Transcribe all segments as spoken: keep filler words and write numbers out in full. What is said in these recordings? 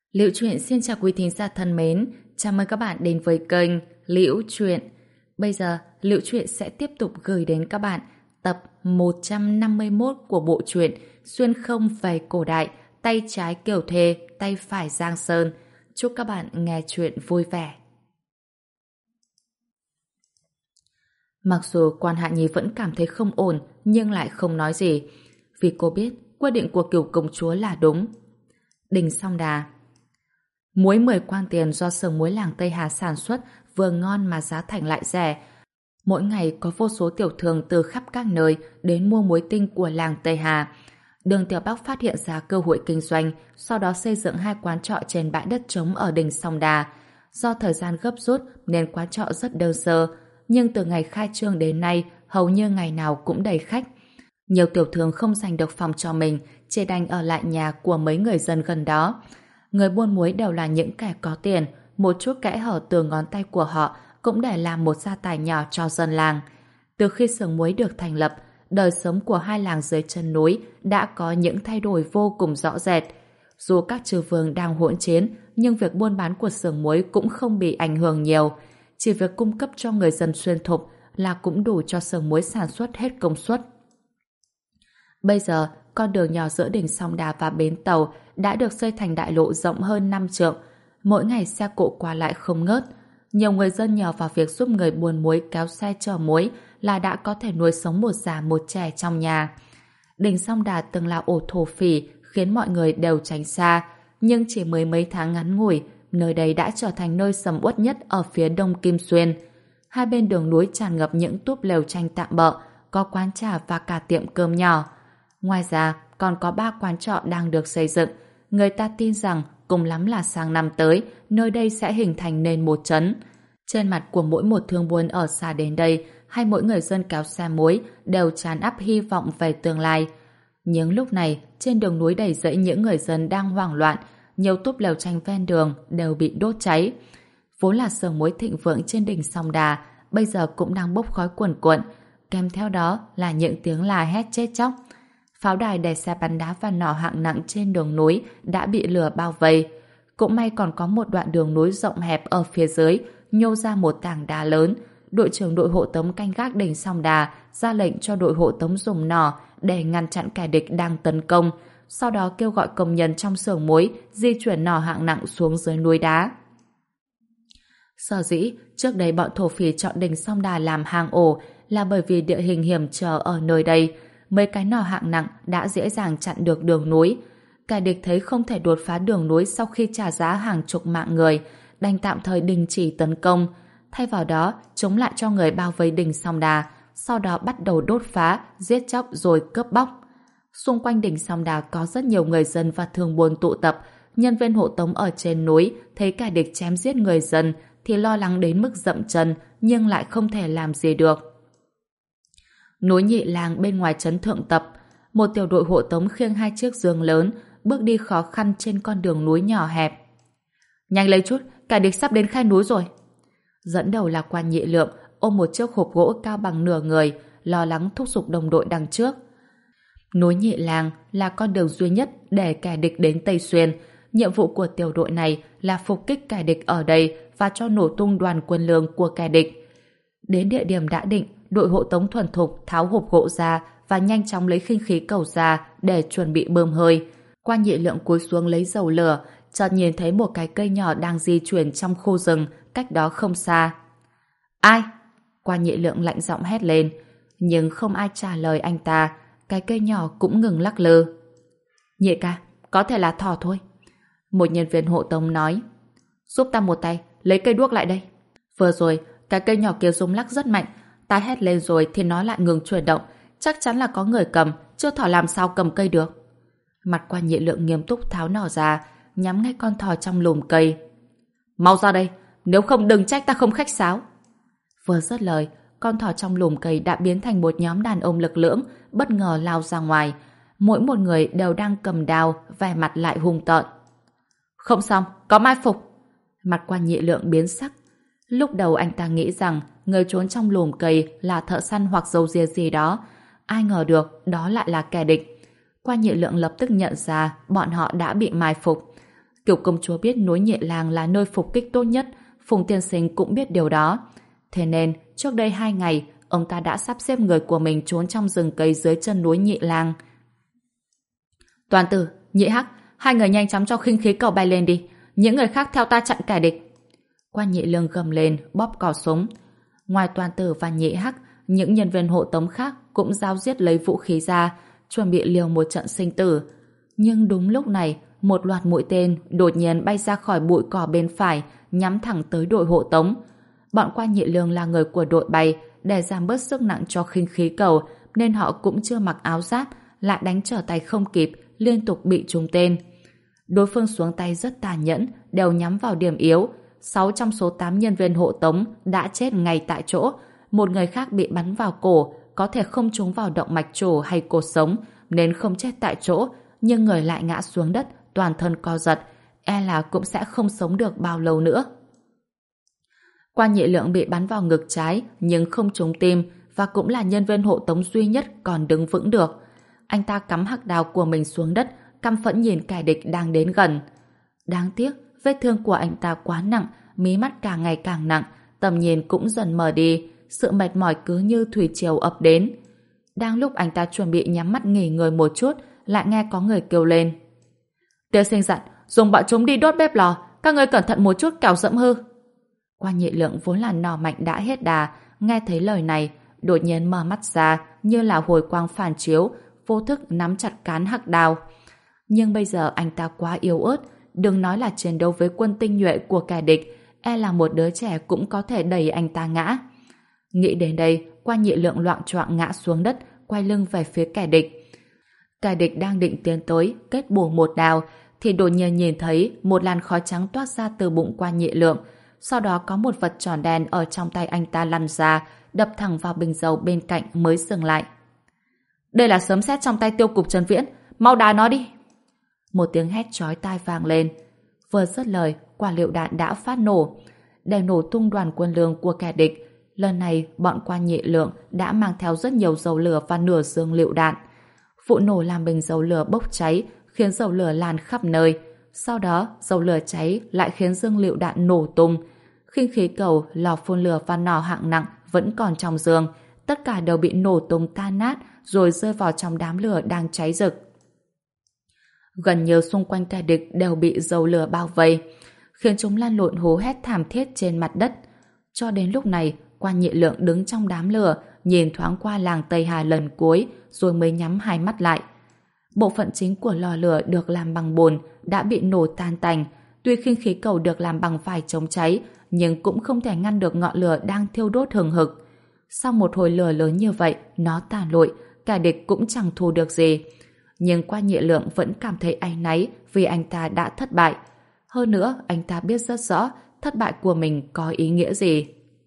Liễu Chuyện xin chào quý thính giả thân mến, chào mừng các bạn đến với kênh Liễu Chuyện. Bây giờ, Liễu Chuyện sẽ tiếp tục gửi đến các bạn tập một trăm năm mươi mốt của bộ truyện Xuyên không về cổ đại, tay trái Kiều Thê, tay phải Giang Sơn. Chúc các bạn nghe chuyện vui vẻ. Mặc dù quan Hạ Nhi vẫn cảm thấy không ổn, nhưng lại không nói gì, vì cô biết quyết định của Kiều công chúa là đúng. Đình Song Đà. Muối mười quan tiền do xưởng muối làng Tây Hà sản xuất vừa ngon mà giá thành lại rẻ. Mỗi ngày có vô số tiểu thương từ khắp các nơi đến mua muối tinh của làng Tây Hà. Đường Tiểu Bắc phát hiện ra cơ hội kinh doanh, sau đó xây dựng hai quán trọ trên bãi đất trống ở Đình Song Đà. Do thời gian gấp rút nên quán trọ rất đơn sơ, nhưng từ ngày khai trương đến nay hầu như ngày nào cũng đầy khách. Nhiều tiểu thương không giành được phòng cho mình, chỉ đành ở lại nhà của mấy người dân gần đó. Người buôn muối đều là những kẻ có tiền, một chút kẽ hở từ ngón tay của họ cũng để làm một gia tài nhỏ cho dân làng. Từ khi xưởng muối được thành lập, đời sống của hai làng dưới chân núi đã có những thay đổi vô cùng rõ rệt. Dù các chư vương đang hỗn chiến, nhưng việc buôn bán của xưởng muối cũng không bị ảnh hưởng nhiều. Chỉ việc cung cấp cho người dân xuyên thục là cũng đủ cho xưởng muối sản xuất hết công suất. Bây giờ, con đường nhỏ giữa Đình Song Đà và bến tàu đã được xây thành đại lộ rộng hơn năm trượng. Mỗi ngày xe cộ qua lại không ngớt. Nhiều người dân nhờ vào việc giúp người buôn muối kéo xe chở muối là đã có thể nuôi sống một già một trẻ trong nhà. Đình Song Đà từng là ổ thổ phỉ khiến mọi người đều tránh xa, nhưng chỉ mới mấy tháng ngắn ngủi, nơi đây đã trở thành nơi sầm uất nhất ở phía đông Kim Xuyên. Hai bên đường núi tràn ngập những túp lều tranh tạm bợ, có quán trà và cả tiệm cơm nhỏ. Ngoài ra, còn có ba quán trọ đang được xây dựng. Người ta tin rằng cùng lắm là sang năm tới, nơi đây sẽ hình thành nên một trấn. Trên mặt của mỗi một thương buôn ở xa đến đây, hay mỗi người dân kéo xe muối đều tràn ắp hy vọng về tương lai. Nhưng lúc này, trên đường núi đầy rẫy những người dân đang hoảng loạn, nhiều túp lều tranh ven đường đều bị đốt cháy. Vốn là xưởng muối thịnh vượng trên đỉnh Song Đà, bây giờ cũng đang bốc khói cuồn cuộn, kèm theo đó là những tiếng la hét chết chóc. Pháo đài đè xe bắn đá và nỏ hạng nặng trên đường núi đã bị lửa bao vây. Cũng may còn có một đoạn đường núi rộng hẹp ở phía dưới, nhô ra một tảng đá lớn. Đội trưởng đội hộ tống canh gác đỉnh Song Đà ra lệnh cho đội hộ tống dùng nỏ để ngăn chặn kẻ địch đang tấn công, sau đó kêu gọi công nhân trong xưởng muối di chuyển nỏ hạng nặng xuống dưới núi đá. Sở dĩ trước đây bọn thổ phỉ chọn đỉnh Song Đà làm hang ổ là bởi vì địa hình hiểm trở ở nơi đây. Mấy cái nỏ hạng nặng đã dễ dàng chặn được đường núi. Kẻ địch thấy không thể đột phá đường núi sau khi trả giá hàng chục mạng người, đành tạm thời đình chỉ tấn công. Thay vào đó, chúng lại cho người bao vây đỉnh Song Đà, sau đó bắt đầu đốt phá, giết chóc rồi cướp bóc. Xung quanh đỉnh Song Đà có rất nhiều người dân và thương buôn tụ tập. Nhân viên hộ tống ở trên núi thấy kẻ địch chém giết người dân thì lo lắng đến mức dậm chân, nhưng lại không thể làm gì được. Núi Nhị Lang bên ngoài trấn Thượng Tập, một tiểu đội hộ tống khiêng hai chiếc giường lớn, bước đi khó khăn trên con đường núi nhỏ hẹp. Nhanh lấy chút, kẻ địch sắp đến khe núi rồi. Dẫn đầu là Quan Nhị Lượng, ôm một chiếc hộp gỗ cao bằng nửa người, lo lắng thúc giục đồng đội đằng trước. Núi Nhị Lang là con đường duy nhất để kẻ địch đến Tây Xuyên. Nhiệm vụ của tiểu đội này là phục kích kẻ địch ở đây và cho nổ tung đoàn quân lương của kẻ địch. Đến địa điểm đã định, đội hộ tống thuần thục tháo hộp gỗ ra và nhanh chóng lấy khinh khí cầu ra để chuẩn bị bơm hơi. Quan Nhị Lượng cúi xuống lấy dầu lửa, chợt nhìn thấy một cái cây nhỏ đang di chuyển trong khu rừng cách đó không xa. Ai? Quan Nhị Lượng lạnh giọng hét lên, nhưng không ai trả lời anh ta. Cái cây nhỏ cũng ngừng lắc lư. Nhị ca, có thể là thỏ thôi. Một nhân viên hộ tống nói. Giúp ta một tay, lấy cây đuốc lại đây. Vừa rồi, cái cây nhỏ kia rung lắc rất mạnh. Ta hét lên rồi thì nó lại ngừng chuyển động. Chắc chắn là có người cầm, chứ thỏ làm sao cầm cây được. Mặt Quan Nhị Lượng nghiêm túc tháo nỏ ra, nhắm ngay con thỏ trong lùm cây. Mau ra đây, nếu không đừng trách ta không khách sáo. Vừa dứt lời, con thỏ trong lùm cây đã biến thành một nhóm đàn ông lực lưỡng, bất ngờ lao ra ngoài. Mỗi một người đều đang cầm đao, vẻ mặt lại hung tợn. Không xong, có mai phục. Mặt Quan Nhị Lượng biến sắc. Lúc đầu anh ta nghĩ rằng người trốn trong lùm cây là thợ săn hoặc dâu ria gì đó. Ai ngờ được đó lại là kẻ địch. Quan Nhị Lượng lập tức nhận ra bọn họ đã bị mai phục. Kiểu công chúa biết núi Nhị Lang là nơi phục kích tốt nhất, Phùng tiên sinh cũng biết điều đó. Thế nên, trước đây hai ngày, ông ta đã sắp xếp người của mình trốn trong rừng cây dưới chân núi Nhị Lang. Toàn tử, Nhị Hắc, hai người nhanh chóng cho khinh khí cầu bay lên đi. Những người khác theo ta chặn kẻ địch. Quan Nhị Lương gầm lên, bóp cò súng. Ngoài Toàn tử và Nhị Hắc, những nhân viên hộ tống khác cũng giao giết lấy vũ khí ra, chuẩn bị liều một trận sinh tử. Nhưng đúng lúc này, một loạt mũi tên đột nhiên bay ra khỏi bụi cỏ bên phải, nhắm thẳng tới đội hộ tống. Bọn Quan Nhị Lương là người của đội bay, để giảm bớt sức nặng cho khinh khí cầu, nên họ cũng chưa mặc áo giáp, lại đánh trở tay không kịp, liên tục bị trúng tên. Đối phương xuống tay rất tàn nhẫn, đều nhắm vào điểm yếu. Sáu trong số tám nhân viên hộ tống đã chết ngay tại chỗ. Một người khác bị bắn vào cổ, có thể không trúng vào động mạch chủ hay cột sống, nên không chết tại chỗ, nhưng người lại ngã xuống đất, toàn thân co giật, e là cũng sẽ không sống được bao lâu nữa. Quan Nhị Lượng bị bắn vào ngực trái, nhưng không trúng tim, và cũng là nhân viên hộ tống duy nhất còn đứng vững được. Anh ta cắm hắc đao của mình xuống đất, căm phẫn nhìn kẻ địch đang đến gần. Đáng tiếc, vết thương của anh ta quá nặng, mí mắt càng ngày càng nặng, tầm nhìn cũng dần mờ đi, sự mệt mỏi cứ như thủy triều ập đến. Đang lúc anh ta chuẩn bị nhắm mắt nghỉ ngơi một chút, lại nghe có người kêu lên. Tiên sinh dặn, dùng bọn chúng đi đốt bếp lò, các ngươi cẩn thận một chút kẻo dẫm hư. Quan Nhị Lượng vốn là nỏ mạnh đã hết đà, nghe thấy lời này, đột nhiên mở mắt ra như là hồi quang phản chiếu, vô thức nắm chặt cán hắc đao. Nhưng bây giờ anh ta quá yếu ớt, đừng nói là chiến đấu với quân tinh nhuệ của kẻ địch, e là một đứa trẻ cũng có thể đẩy anh ta ngã. Nghĩ đến đây, Quan Nhị Lượng loạng choạng ngã xuống đất, quay lưng về phía kẻ địch. Kẻ địch đang định tiến tới, kết bổ một đao, thì đột nhiên nhìn thấy một làn khói trắng toát ra từ bụng Quan Nhị Lượng. Sau đó có một vật tròn đen ở trong tay anh ta lăn ra, đập thẳng vào bình dầu bên cạnh mới dừng lại. Đây là sấm sét trong tay Tiêu cục Trần Viễn, mau đá nó đi. Một tiếng hét chói tai vang lên. Vừa dứt lời, quả lựu đạn đã phát nổ, để nổ tung đoàn quân lương của kẻ địch. Lần này, bọn Quan Nhị Lượng đã mang theo rất nhiều dầu lửa và nửa dương lựu đạn. Vụ nổ làm bình dầu lửa bốc cháy, khiến dầu lửa lan khắp nơi. Sau đó, dầu lửa cháy lại khiến dương lựu đạn nổ tung. Khinh khí cầu, lò phun lửa và nỏ hạng nặng vẫn còn trong giường. Tất cả đều bị nổ tung tan nát, rồi rơi vào trong đám lửa đang cháy rực. Gần như xung quanh kẻ địch đều bị dầu lửa bao vây, khiến chúng lăn lộn hú hét thảm thiết trên mặt đất. Cho đến lúc này, Quan Nhị Lượng đứng trong đám lửa, nhìn thoáng qua làng Tây Hà lần cuối, rồi mới nhắm hai mắt lại. Bộ phận chính của lò lửa được làm bằng bồn đã bị nổ tan tành. Tuy khinh khí cầu được làm bằng vải chống cháy, nhưng cũng không thể ngăn được ngọn lửa đang thiêu đốt hừng hực. Sau một hồi lửa lớn như vậy, nó tàn lụi, kẻ địch cũng chẳng thu được gì. Nhưng Quan Nhị Lượng vẫn cảm thấy áy náy vì anh ta đã thất bại. Hơn nữa, anh ta biết rất rõ thất bại của mình có ý nghĩa gì.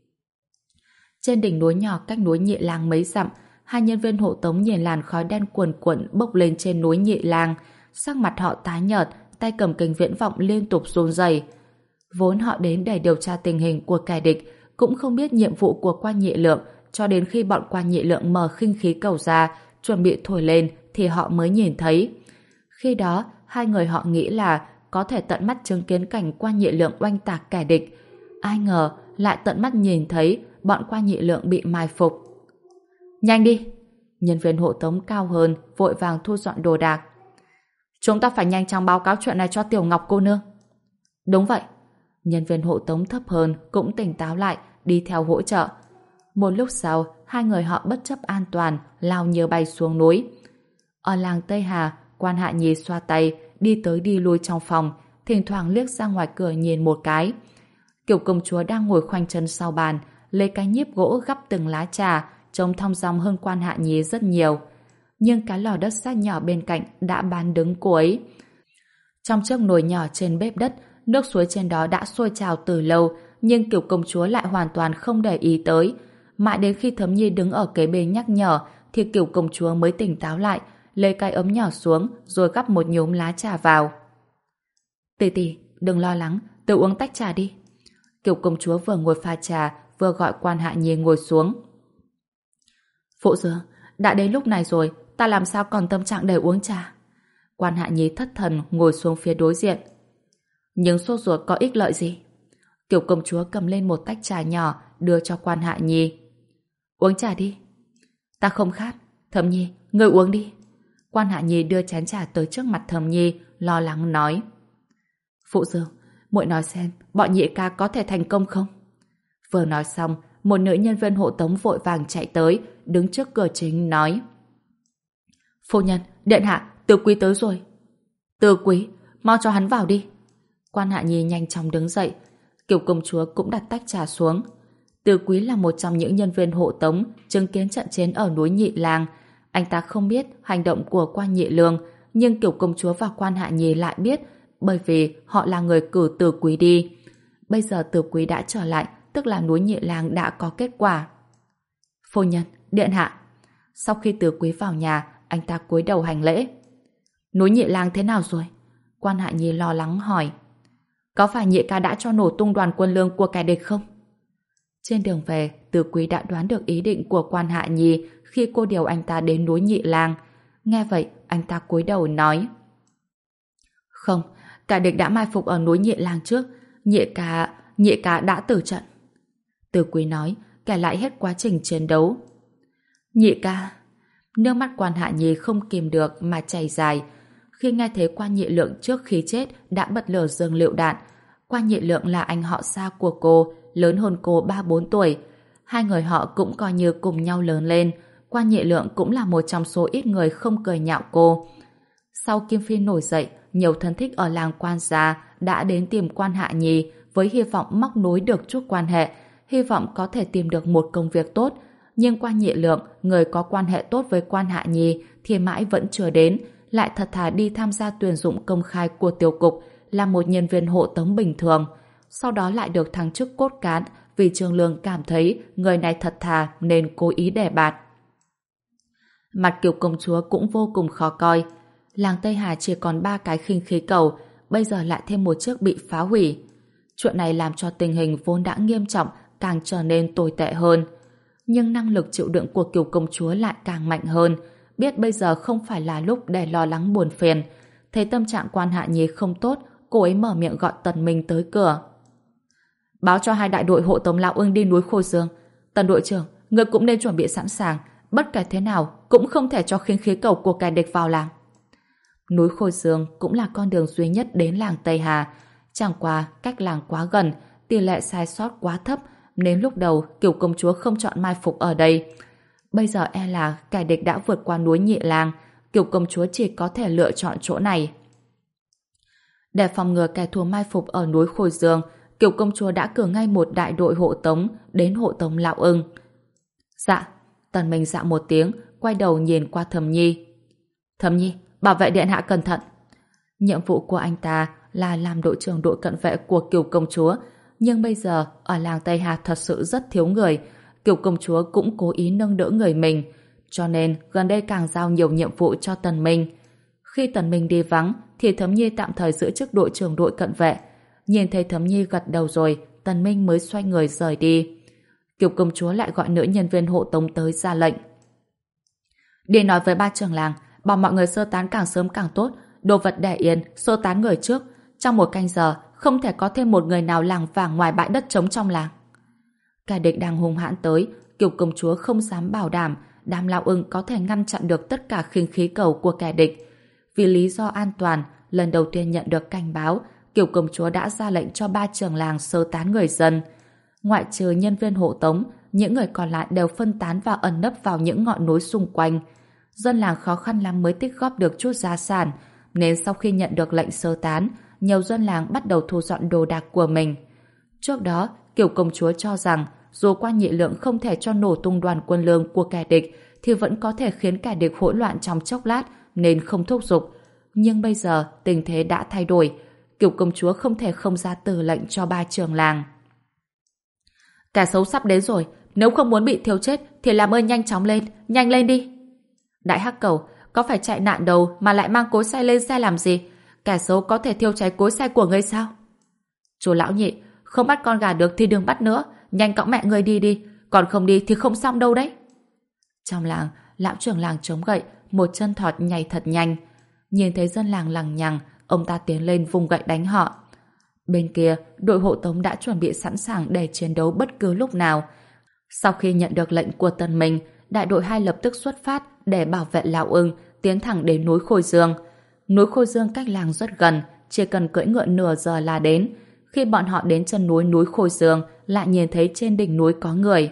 Trên đỉnh núi nhỏ cách núi Nhị Lang mấy dặm, hai nhân viên hộ tống nhìn làn khói đen cuồn cuộn bốc lên trên núi Nhị Lang, sắc mặt họ tái nhợt, tay cầm kính viễn vọng liên tục run rẩy. Vốn họ đến để điều tra tình hình của kẻ địch, cũng không biết nhiệm vụ của Quan Nhị Lượng, cho đến khi bọn Quan Nhị Lượng mở khinh khí cầu ra, chuẩn bị thổi lên thì họ mới nhìn thấy. Khi đó, hai người họ nghĩ là có thể tận mắt chứng kiến cảnh Quan Nhị Lượng oanh tạc kẻ địch. Ai ngờ lại tận mắt nhìn thấy bọn Quan Nhị Lượng bị mai phục. Nhanh đi! Nhân viên hộ tống cao hơn vội vàng thu dọn đồ đạc. Chúng ta phải nhanh chóng báo cáo chuyện này cho Tiểu Ngọc cô nương. Đúng vậy. Nhân viên hộ tống thấp hơn cũng tỉnh táo lại, đi theo hỗ trợ. Một lúc sau, hai người họ bất chấp an toàn, lao như bay xuống núi. Ở làng Tây Hà, Quan Hạ Nhi xoa tay, đi tới đi lui trong phòng, thỉnh thoảng liếc ra ngoài cửa nhìn một cái. Kiểu công chúa đang ngồi khoanh chân sau bàn, lấy cái nhíp gỗ gắp từng lá trà, trông thong dong hơn Quan Hạ Nhi rất nhiều. Nhưng cái lò đất sét nhỏ bên cạnh đã bán đứng cô ấy. Trong chiếc nồi nhỏ trên bếp đất, nước suối trên đó đã sôi trào từ lâu, nhưng kiểu công chúa lại hoàn toàn không để ý tới. Mãi đến khi Thấm Nhi đứng ở kế bên nhắc nhở, thì kiểu công chúa mới tỉnh táo lại, lấy cái ấm nhỏ xuống, rồi gắp một nhúm lá trà vào. Tỷ tỷ, đừng lo lắng, tự uống tách trà đi. Kiểu công chúa vừa ngồi pha trà, vừa gọi Quan Hạ Nhi ngồi xuống. Phụ Dương, đã đến lúc này rồi, ta làm sao còn tâm trạng để uống trà? Quan Hạ Nhi thất thần ngồi xuống phía đối diện. Nhưng sốt ruột có ích lợi gì? Kiều công chúa cầm lên một tách trà nhỏ đưa cho quan Hạ Nhi. Uống trà đi. Ta không khát. Thẩm Nhi, ngươi uống đi. Quan Hạ Nhi đưa chén trà tới trước mặt Thẩm Nhi, lo lắng nói. Phụ Dương, muội nói xem, bọn nhị ca có thể thành công không? Vừa nói xong, một nữ nhân viên hộ tống vội vàng chạy tới, đứng trước cửa chính nói. Phu nhân, điện hạ, Từ Quý tới rồi. Từ Quý, mau cho hắn vào đi. Quan Hạ Nhi nhanh chóng đứng dậy. Kiều công chúa cũng đặt tách trà xuống. Từ Quý là một trong những nhân viên hộ tống chứng kiến trận chiến ở núi Nhị Lang. Anh ta không biết hành động của Quan Nhị Lương, nhưng Kiều công chúa và Quan Hạ Nhi lại biết, bởi vì họ là người cử Từ Quý đi. Bây giờ Từ Quý đã trở lại, tức là núi Nhị Lang đã có kết quả. Phu nhân, điện hạ. Sau khi Từ Quý vào nhà, anh ta cúi đầu hành lễ. Núi Nhị Lang thế nào rồi? Quan Hạ Nhi lo lắng hỏi. Có phải nhị ca đã cho nổ tung đoàn quân lương của kẻ địch không? Trên đường về, Từ Quý đã đoán được ý định của Quan Hạ Nhi khi cô điều anh ta đến núi Nhị Lang. Nghe vậy, anh ta cúi đầu nói. Không, kẻ địch đã mai phục ở núi Nhị Lang trước. Nhị ca, nhị ca đã tử trận. Từ Quý nói, kể lại hết quá trình chiến đấu. Nhị ca... Nước mắt Quan Hạ Nhi không kìm được mà chảy dài. Khi nghe thấy Quan Nhị Lượng trước khi chết đã bật lửa dương lựu đạn. Quan Nhị Lượng là anh họ xa của cô, lớn hơn cô ba bốn tuổi. Hai người họ cũng coi như cùng nhau lớn lên. Quan Nhị Lượng cũng là một trong số ít người không cười nhạo cô. Sau Kim Phi nổi dậy, nhiều thân thích ở làng Quan gia đã đến tìm Quan Hạ Nhi với hy vọng móc nối được chút quan hệ, hy vọng có thể tìm được một công việc tốt. Nhưng Quan Nhị Lượng, người có quan hệ tốt với Quan Hạ Nhi thì mãi vẫn chưa đến, lại thật thà đi tham gia tuyển dụng công khai của tiêu cục, là một nhân viên hộ tống bình thường. Sau đó lại được thăng chức cốt cán vì Trương Lương cảm thấy người này thật thà nên cố ý đề bạt. Mặt Kiều công chúa cũng vô cùng khó coi. Làng Tây Hà chỉ còn ba cái khinh khí cầu, bây giờ lại thêm một chiếc bị phá hủy. Chuyện này làm cho tình hình vốn đã nghiêm trọng càng trở nên tồi tệ hơn. Nhưng năng lực chịu đựng của Kiều công chúa lại càng mạnh hơn, biết bây giờ không phải là lúc để lo lắng buồn phiền. Thấy tâm trạng Quan Hạ Nhi không tốt, cô ấy mở miệng gọi Tần Minh tới cửa. Báo cho hai đại đội hộ tống Lão Ưng đi núi Khôi Dương. Tần đội trưởng, người cũng nên chuẩn bị sẵn sàng, bất kể thế nào cũng không thể cho khinh khí cầu của kẻ địch vào làng. Núi Khôi Dương cũng là con đường duy nhất đến làng Tây Hà, chẳng qua cách làng quá gần, tỷ lệ sai sót quá thấp, nên lúc đầu Kiều công chúa không chọn mai phục ở đây. Bây giờ e là kẻ địch đã vượt qua núi Nhị Lang, Kiều công chúa chỉ có thể lựa chọn chỗ này. Để phòng ngừa kẻ thù mai phục ở núi Khôi Dương, Kiều công chúa đã cử ngay một đại đội hộ tống đến hộ tống Lão Ưng. Dạ. Tần Minh dạ một tiếng, quay đầu nhìn qua Thẩm Nhi. Thẩm Nhi, bảo vệ điện hạ cẩn thận. Nhiệm vụ của anh ta là làm đội trưởng đội cận vệ của Kiều công chúa, nhưng bây giờ ở làng Tây Hà thật sự rất thiếu người. Kiều công chúa cũng cố ý nâng đỡ người mình, cho nên gần đây càng giao nhiều nhiệm vụ cho Tần Minh. Khi Tần Minh đi vắng thì Thẩm Nhi tạm thời giữ chức đội trưởng đội cận vệ. Nhìn thấy Thẩm Nhi gật đầu rồi, Tần Minh mới xoay người rời đi. Kiều công chúa lại gọi nữ nhân viên hộ tống tới ra lệnh. Đi nói với ba trưởng làng, bảo mọi người sơ tán càng sớm càng tốt, đồ vật để yên, sơ tán người trước. Trong một canh giờ, không thể có thêm một người nào làng vàng ngoài bãi đất trống trong làng. Kẻ địch đang hung hãn tới, Kiều công chúa không dám bảo đảm đám Lão Ưng có thể ngăn chặn được tất cả khinh khí cầu của kẻ địch. Vì lý do an toàn, lần đầu tiên nhận được cảnh báo, Kiều công chúa đã ra lệnh cho ba trưởng làng sơ tán người dân. Ngoại trừ nhân viên hộ tống, những người còn lại đều phân tán và ẩn nấp vào những ngọn núi xung quanh. Dân làng khó khăn lắm mới tích góp được chút gia sản, nên sau khi nhận được lệnh sơ tán, nhiều dân làng bắt đầu thu dọn đồ đạc của mình. Trước đó, Kiều công chúa cho rằng dù Quan Nhị Lượng không thể cho nổ tung đoàn quân lương của kẻ địch, thì vẫn có thể khiến kẻ địch hỗn loạn trong chốc lát, nên không thúc giục. Nhưng bây giờ tình thế đã thay đổi, Kiều công chúa không thể không ra từ lệnh cho ba trưởng làng. Kẻ xấu sắp đến rồi, nếu không muốn bị thiêu chết thì làm ơn nhanh chóng lên, nhanh lên đi. Đại Hắc Cầu, có phải chạy nạn đâu mà lại mang cối xay lên xe làm gì? Kẻ xấu có thể thiêu cháy cối xay của ngươi sao? Chú lão nhị, không bắt con gà được thì đừng bắt nữa, nhanh cõng mẹ ngươi đi đi, còn không đi thì không xong đâu đấy. Trong làng, lão trưởng làng chống gậy, một chân thọt nhảy thật nhanh. Nhìn thấy dân làng lằng nhằng, ông ta tiến lên vùng gậy đánh họ. Bên kia, đội hộ tống đã chuẩn bị sẵn sàng để chiến đấu bất cứ lúc nào. Sau khi nhận được lệnh của Tân Minh, đại đội hai lập tức xuất phát để bảo vệ Lão Ưng, tiến thẳng đến núi Khôi Dương. Núi Khôi Dương cách làng rất gần, chỉ cần cưỡi ngựa nửa giờ là đến. Khi bọn họ đến chân núi núi Khôi Dương, lại nhìn thấy trên đỉnh núi có người.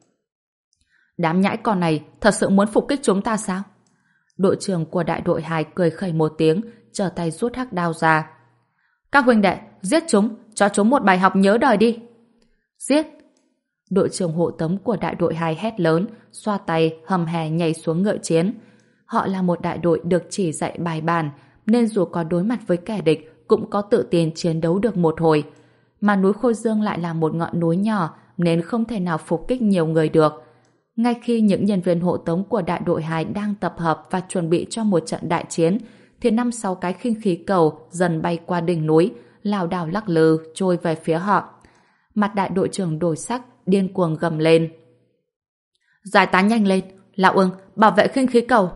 Đám nhãi con này thật sự muốn phục kích chúng ta sao? Đội trưởng của đại đội hai cười khẩy một tiếng, trở tay rút hắc đao ra. Các huynh đệ, giết chúng, cho chúng một bài học nhớ đời đi. Giết! Đội trưởng hộ tống của đại đội hai hét lớn, xoa tay, hầm hè nhảy xuống ngựa chiến. Họ là một đại đội được chỉ dạy bài bản, nên dù có đối mặt với kẻ địch cũng có tự tin chiến đấu được một hồi. Mà núi Khôi Dương lại là một ngọn núi nhỏ nên không thể nào phục kích nhiều người được. Ngay khi những nhân viên hộ tống của đại đội hai đang tập hợp và chuẩn bị cho một trận đại chiến, thì năm sáu cái khinh khí cầu dần bay qua đỉnh núi, lảo đảo lắc lư trôi về phía họ. Mặt đại đội trưởng đổi sắc, điên cuồng gầm lên. Giải tán nhanh lên, Lão Ưng, bảo vệ khinh khí cầu.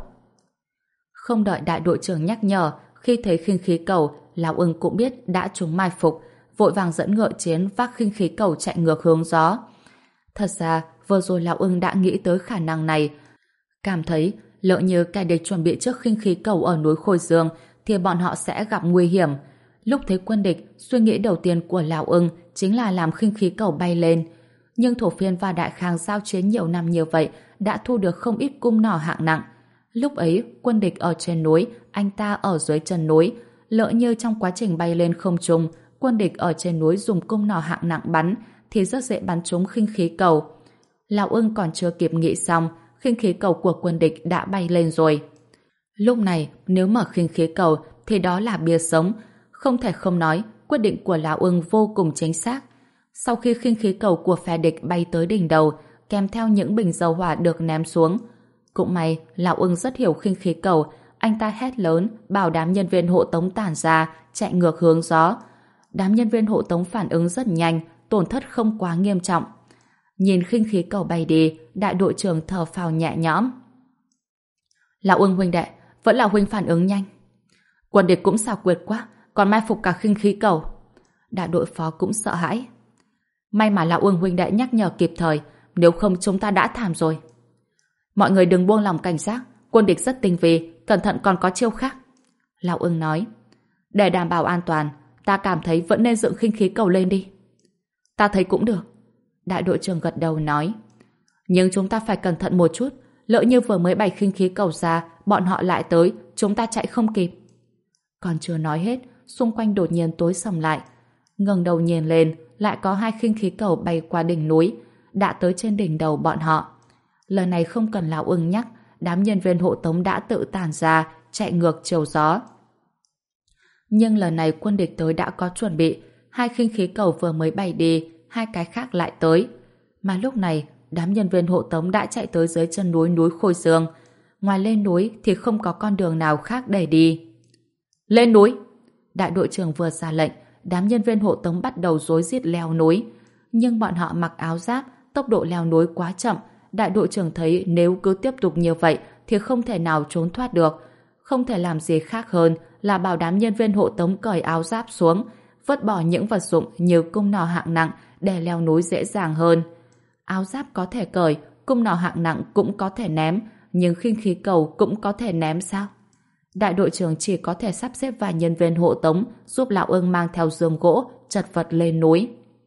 Không đợi đại đội trưởng nhắc nhở, khi thấy khinh khí cầu, Lão Ưng cũng biết đã trúng mai phục, vội vàng dẫn ngựa chiến vác khinh khí cầu chạy ngược hướng gió. Thật ra, vừa rồi Lão Ưng đã nghĩ tới khả năng này, cảm thấy lỡ như kẻ địch chuẩn bị trước khinh khí cầu ở núi Khôi Dương thì bọn họ sẽ gặp nguy hiểm. Lúc thấy quân địch, suy nghĩ đầu tiên của Lão Ưng chính là làm khinh khí cầu bay lên. Nhưng Thổ Phiên và Đại Khang giao chiến nhiều năm như vậy đã thu được không ít cung nỏ hạng nặng. Lúc ấy, quân địch ở trên núi, anh ta ở dưới chân núi. Lỡ như trong quá trình bay lên không trung, quân địch ở trên núi dùng cung nỏ hạng nặng bắn thì rất dễ bắn trúng khinh khí cầu. Lão Ưng còn chưa kịp nghĩ xong, khinh khí cầu của quân địch đã bay lên rồi. Lúc này, nếu mở khinh khí cầu thì đó là bia sống. Không thể không nói, quyết định của Lão Ưng vô cùng chính xác. Sau khi khinh khí cầu của phe địch bay tới đỉnh đầu, kèm theo những bình dầu hỏa được ném xuống. Cũng may, Lão Ưng rất hiểu khinh khí cầu, anh ta hét lớn, bảo đám nhân viên hộ tống tản ra, chạy ngược hướng gió. Đám nhân viên hộ tống phản ứng rất nhanh, tổn thất không quá nghiêm trọng. Nhìn khinh khí cầu bay đi, đại đội trưởng thở phào nhẹ nhõm. Lão Ưng huynh đệ, vẫn là huynh phản ứng nhanh. Quân địch cũng xảo quyệt quá, còn mai phục cả khinh khí cầu. Đại đội phó cũng sợ hãi. May mà Lão Ưng huynh đệ nhắc nhở kịp thời, nếu không chúng ta đã thảm rồi. Mọi người đừng buông lòng cảnh giác, quân địch rất tinh vi, cẩn thận còn có chiêu khác. Lão Ưng nói, để đảm bảo an toàn, ta cảm thấy vẫn nên dựng khinh khí cầu lên đi. Ta thấy cũng được. Đại đội trưởng gật đầu nói, nhưng chúng ta phải cẩn thận một chút, lỡ như vừa mới bày khinh khí cầu ra, bọn họ lại tới, chúng ta chạy không kịp. Còn chưa nói hết, xung quanh đột nhiên tối sầm lại. Ngẩng đầu nhìn lên, lại có hai khinh khí cầu bay qua đỉnh núi, đã tới trên đỉnh đầu bọn họ. Lần này không cần Lão Ưng nhắc, đám nhân viên hộ tống đã tự tản ra, chạy ngược chiều gió. Nhưng lần này quân địch tới đã có chuẩn bị, hai khinh khí cầu vừa mới bay đi, hai cái khác lại tới. Mà lúc này, đám nhân viên hộ tống đã chạy tới dưới chân núi núi Khôi Dương. Ngoài lên núi thì không có con đường nào khác để đi. Lên núi! Đại đội trưởng vừa ra lệnh, đám nhân viên hộ tống bắt đầu rối rít leo núi. Nhưng bọn họ mặc áo giáp, tốc độ leo núi quá chậm. Đại đội trưởng thấy nếu cứ tiếp tục như vậy thì không thể nào trốn thoát được. Không thể làm gì khác hơn là bảo đám nhân viên hộ tống cởi áo giáp xuống, vứt bỏ những vật dụng như cung nỏ hạng nặng để leo núi dễ dàng hơn. Áo giáp có thể cởi, cung nỏ hạng nặng cũng có thể ném, nhưng khinh khí cầu cũng có thể ném sao? Đại đội trưởng chỉ có thể sắp xếp vài nhân viên hộ tống giúp Lão Ưng mang theo giường gỗ, chật vật lên núi.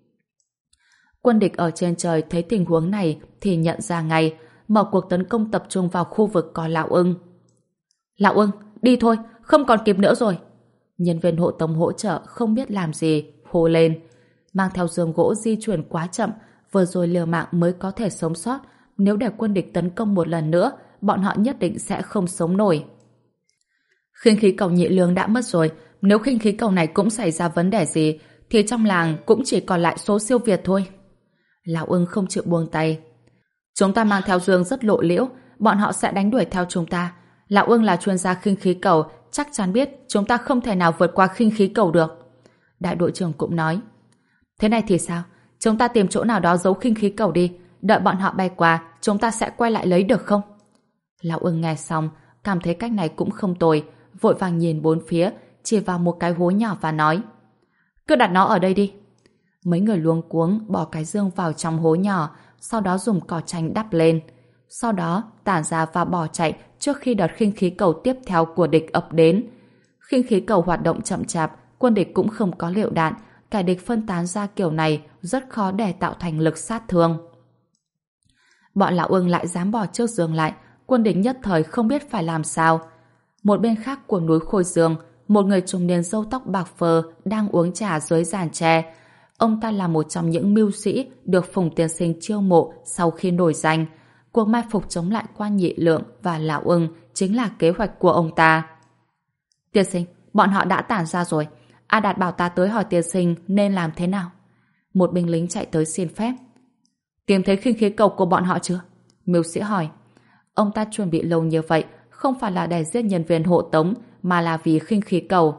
Quân địch ở trên trời thấy tình huống này thì nhận ra ngay, mở cuộc tấn công tập trung vào khu vực có Lão Ưng. Lão Ưng, đi thôi, không còn kịp nữa rồi. Nhân viên hộ tống hỗ trợ không biết làm gì, hô lên. Mang theo giường gỗ di chuyển quá chậm, vừa rồi liều mạng mới có thể sống sót. Nếu để quân địch tấn công một lần nữa, bọn họ nhất định sẽ không sống nổi. Khinh khí cầu nhị lương đã mất rồi, nếu khinh khí cầu này cũng xảy ra vấn đề gì, thì trong làng cũng chỉ còn lại số siêu việt thôi. Lão Ưng không chịu buông tay. Chúng ta mang theo dương rất lộ liễu, bọn họ sẽ đánh đuổi theo chúng ta. Lão Ưng là chuyên gia khinh khí cầu, chắc chắn biết chúng ta không thể nào vượt qua khinh khí cầu được. Đại đội trưởng cũng nói. Thế này thì sao? Chúng ta tìm chỗ nào đó giấu khinh khí cầu đi, đợi bọn họ bay qua, chúng ta sẽ quay lại lấy được không? Lão Ưng nghe xong, cảm thấy cách này cũng không tồi, vội vàng nhìn bốn phía, chỉ vào một cái hố nhỏ và nói. Cứ đặt nó ở đây đi. Mấy người luống cuống bỏ cái dương vào trong hố nhỏ, sau đó dùng cỏ tranh đắp lên. Sau đó tản ra và bỏ chạy trước khi đợt khinh khí cầu tiếp theo của địch ập đến. Khinh khí cầu hoạt động chậm chạp, quân địch cũng không có lựu đạn, kẻ địch phân tán ra kiểu này rất khó để tạo thành lực sát thương. Bọn Lão Ưng lại dám bỏ trước dương lại, quân địch nhất thời không biết phải làm sao. Một bên khác của núi Khôi Dương, một người trung niên râu tóc bạc phơ đang uống trà dưới giàn tre. Ông ta là một trong những mưu sĩ được Phùng tiên sinh chiêu mộ sau khi nổi danh. Cuộc mai phục chống lại Quan Nhị Lượng và Lão Ưng chính là kế hoạch của ông ta. Tiên sinh, bọn họ đã tản ra rồi. A Đạt bảo ta tới hỏi tiên sinh nên làm thế nào? Một binh lính chạy tới xin phép. Tìm thấy khinh khí cầu của bọn họ chưa? Mưu sĩ hỏi. Ông ta chuẩn bị lâu như vậy không phải là để giết nhân viên hộ tống mà là vì khinh khí cầu.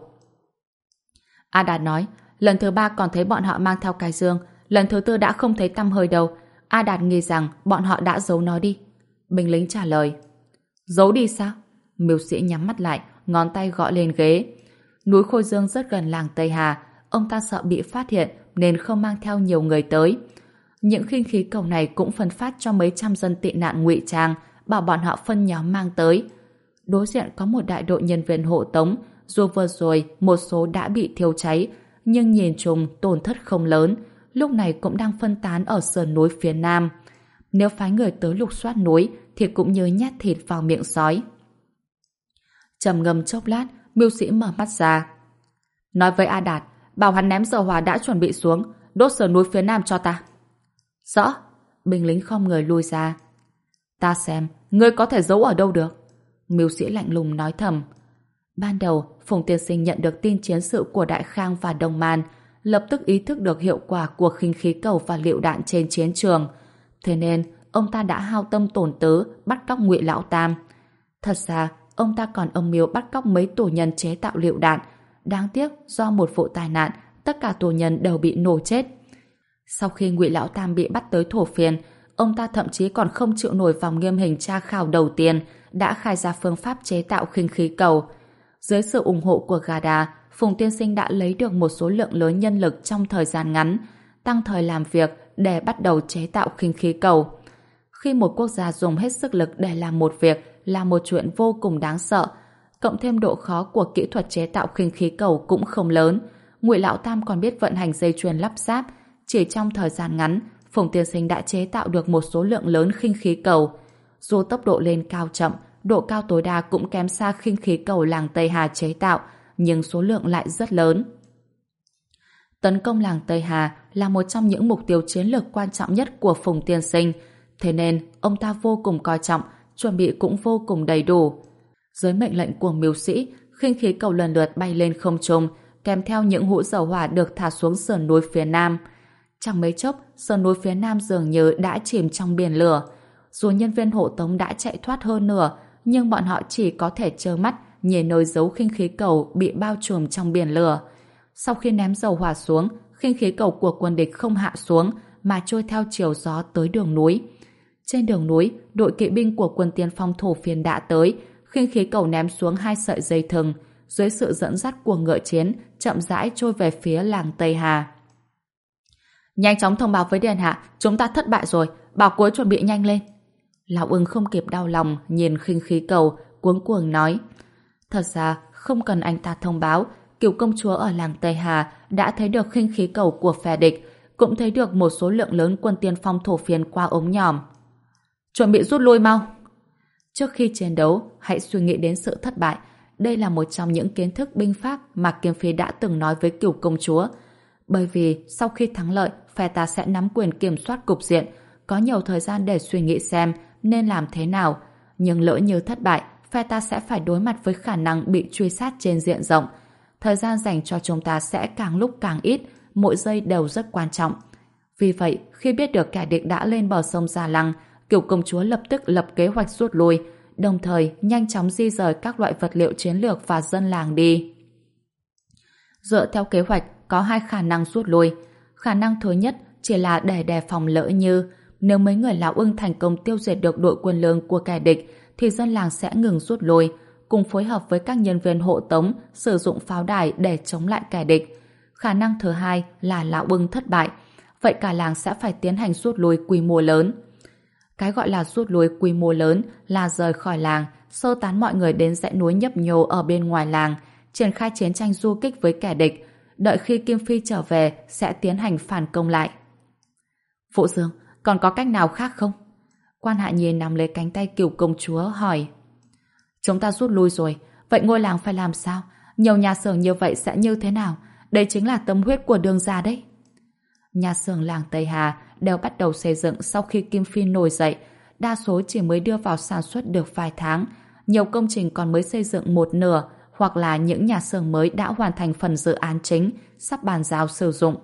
A Đạt nói, lần thứ ba còn thấy bọn họ mang theo cái dương, lần thứ tư đã không thấy tăm hơi đâu. A Đạt nghi rằng bọn họ đã giấu nó đi. Binh lính trả lời. Giấu đi sao? Mưu sĩ nhắm mắt lại, ngón tay gõ lên ghế. Núi Khôi Dương rất gần làng Tây Hà, ông ta sợ bị phát hiện nên không mang theo nhiều người tới. Những khinh khí cầu này cũng phân phát cho mấy trăm dân tị nạn ngụy trang, bảo bọn họ phân nhóm mang tới. Đối diện có một đại đội nhân viên hộ tống, dù vừa rồi một số đã bị thiêu cháy, nhưng nhìn chung tổn thất không lớn, lúc này cũng đang phân tán ở sườn núi phía nam. Nếu phái người tới lục soát núi thì cũng như nhét thịt vào miệng sói. Trầm ngâm chốc lát, mưu sĩ mở mắt ra. Nói với A Đạt, bảo hắn ném dầu hỏa đã chuẩn bị xuống, đốt sườn núi phía nam cho ta. Rõ. Binh lính khom người lui ra. Ta xem, ngươi có thể giấu ở đâu được? Mưu sĩ lạnh lùng nói thầm. Ban đầu, Phùng tiên sinh nhận được tin chiến sự của Đại Khang và Đông Man, lập tức ý thức được hiệu quả của khinh khí cầu và lựu đạn trên chiến trường. Thế nên, ông ta đã hao tâm tổn tứ bắt cóc Ngụy Lão Tam. Thật ra, ông ta còn âm mưu bắt cóc mấy tù nhân chế tạo lựu đạn. Đáng tiếc, do một vụ tai nạn, tất cả tù nhân đều bị nổ chết. Sau khi Ngụy Lão Tam bị bắt tới thổ phiên, ông ta thậm chí còn không chịu nổi vòng nghiêm hình tra khảo đầu tiên, đã khai ra phương pháp chế tạo khinh khí cầu. Dưới sự ủng hộ của Gada, Phùng tiên sinh đã lấy được một số lượng lớn nhân lực trong thời gian ngắn, tăng thời làm việc để bắt đầu chế tạo khinh khí cầu. Khi một quốc gia dùng hết sức lực để làm một việc là một chuyện vô cùng đáng sợ, cộng thêm độ khó của kỹ thuật chế tạo khinh khí cầu cũng không lớn. Ngụy Lão Tam còn biết vận hành dây chuyền lắp ráp. Chỉ trong thời gian ngắn, Phùng tiên sinh đã chế tạo được một số lượng lớn khinh khí cầu. Dù tốc độ lên cao chậm, độ cao tối đa cũng kém xa khinh khí cầu làng Tây Hà chế tạo, nhưng số lượng lại rất lớn. Tấn công làng Tây Hà là một trong những mục tiêu chiến lược quan trọng nhất của Phùng tiên sinh, thế nên ông ta vô cùng coi trọng, chuẩn bị cũng vô cùng đầy đủ. Dưới mệnh lệnh của mưu sĩ, khinh khí cầu lần lượt bay lên không trung, kèm theo những hũ dầu hỏa được thả xuống sườn núi phía nam. Chẳng mấy chốc, sườn núi phía nam dường như đã chìm trong biển lửa. Dù nhân viên hộ tống đã chạy thoát hơn nửa, nhưng bọn họ chỉ có thể trơ mắt nhìn nơi giấu khinh khí cầu bị bao trùm trong biển lửa. Sau khi ném dầu hỏa xuống, khinh khí cầu của quân địch không hạ xuống mà trôi theo chiều gió tới đường núi. Trên đường núi, đội kỵ binh của quân tiên phong thổ phiên đã tới, khinh khí cầu ném xuống hai sợi dây thừng, dưới sự dẫn dắt của ngựa chiến, chậm rãi trôi về phía làng Tây Hà. Nhanh chóng thông báo với Điện Hạ, chúng ta thất bại rồi, bảo cuối chuẩn bị nhanh lên. Lão Ưng không kịp đau lòng, nhìn khinh khí cầu, cuống cuồng nói. Thật ra, không cần anh ta thông báo, Cửu công chúa ở làng Tây Hà đã thấy được khinh khí cầu của phe địch, cũng thấy được một số lượng lớn quân tiên phong thổ phiên qua ống nhòm. Chuẩn bị rút lui mau. Trước khi chiến đấu, hãy suy nghĩ đến sự thất bại. Đây là một trong những kiến thức binh pháp mà Kiếm Phi đã từng nói với Cửu công chúa. Bởi vì sau khi thắng lợi, phe ta sẽ nắm quyền kiểm soát cục diện, có nhiều thời gian để suy nghĩ xem nên làm thế nào. Nhưng lỡ như thất bại, phe ta sẽ phải đối mặt với khả năng bị truy sát trên diện rộng. Thời gian dành cho chúng ta sẽ càng lúc càng ít, mỗi giây đều rất quan trọng. Vì vậy, khi biết được kẻ địch đã lên bờ sông Gia Lăng, Cửu công chúa lập tức lập kế hoạch rút lui, đồng thời nhanh chóng di rời các loại vật liệu chiến lược và dân làng đi. Dựa theo kế hoạch, có hai khả năng rút lui. Khả năng thứ nhất chỉ là để đề phòng lỡ như nếu mấy người Lão Ưng thành công tiêu diệt được đội quân lương của kẻ địch thì dân làng sẽ ngừng rút lui, cùng phối hợp với các nhân viên hộ tống sử dụng pháo đài để chống lại kẻ địch. khả năng thứ hai là Lão Bưng thất bại. Vậy cả làng sẽ phải tiến hành rút lui quy mô lớn. Cái gọi là rút lui quy mô lớn là rời khỏi làng, sơ tán mọi người đến dãy núi nhấp nhô ở bên ngoài làng, triển khai chiến tranh du kích với kẻ địch. Đợi khi Kim Phi trở về sẽ tiến hành phản công lại. Phụ Dương, còn có cách nào khác không? Quan Hạ Nhi nắm lấy cánh tay Cửu công chúa hỏi. Chúng ta rút lui rồi, vậy ngôi làng phải làm sao? Nhiều nhà xưởng như vậy sẽ như thế nào? Đây chính là tâm huyết của Đường gia đấy. Nhà xưởng làng Tây Hà đều bắt đầu xây dựng sau khi Kim Phi nổi dậy, đa số chỉ mới đưa vào sản xuất được vài tháng, nhiều công trình còn mới xây dựng một nửa, hoặc là những nhà xưởng mới đã hoàn thành phần dự án chính, sắp bàn giao sử dụng.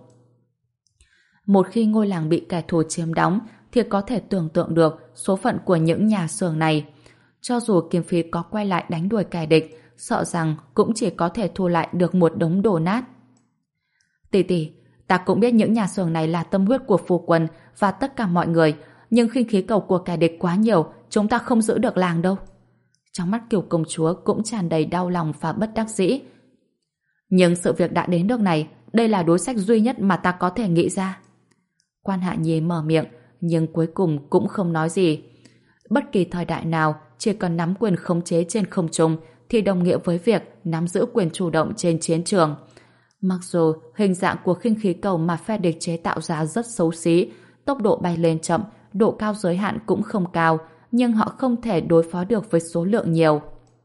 Một khi ngôi làng bị kẻ thù chiếm đóng, thì có thể tưởng tượng được số phận của những nhà xưởng này. Cho dù Kim Phi có quay lại đánh đuổi kẻ địch, sợ rằng cũng chỉ có thể thu lại được một đống đổ nát. Tỷ tỷ, ta cũng biết những nhà xưởng này là tâm huyết của phu quân và tất cả mọi người, nhưng khinh khí cầu của kẻ địch quá nhiều, chúng ta không giữ được làng đâu. Trong mắt Kiều công chúa cũng tràn đầy đau lòng và bất đắc dĩ. Nhưng sự việc đã đến nước này, đây là đối sách duy nhất mà ta có thể nghĩ ra. Quan Hạ Nhi mở miệng, nhưng cuối cùng cũng không nói gì. Bất kỳ thời đại nào, chỉ cần nắm quyền khống chế trên không trung thì đồng nghĩa với việc nắm giữ quyền chủ động trên chiến trường. Mặc dù hình dạng của khinh khí cầu mà phe địch chế tạo ra rất xấu xí, tốc độ bay lên chậm, độ cao giới hạn cũng không cao, nhưng họ không thể đối phó được với số lượng nhiều.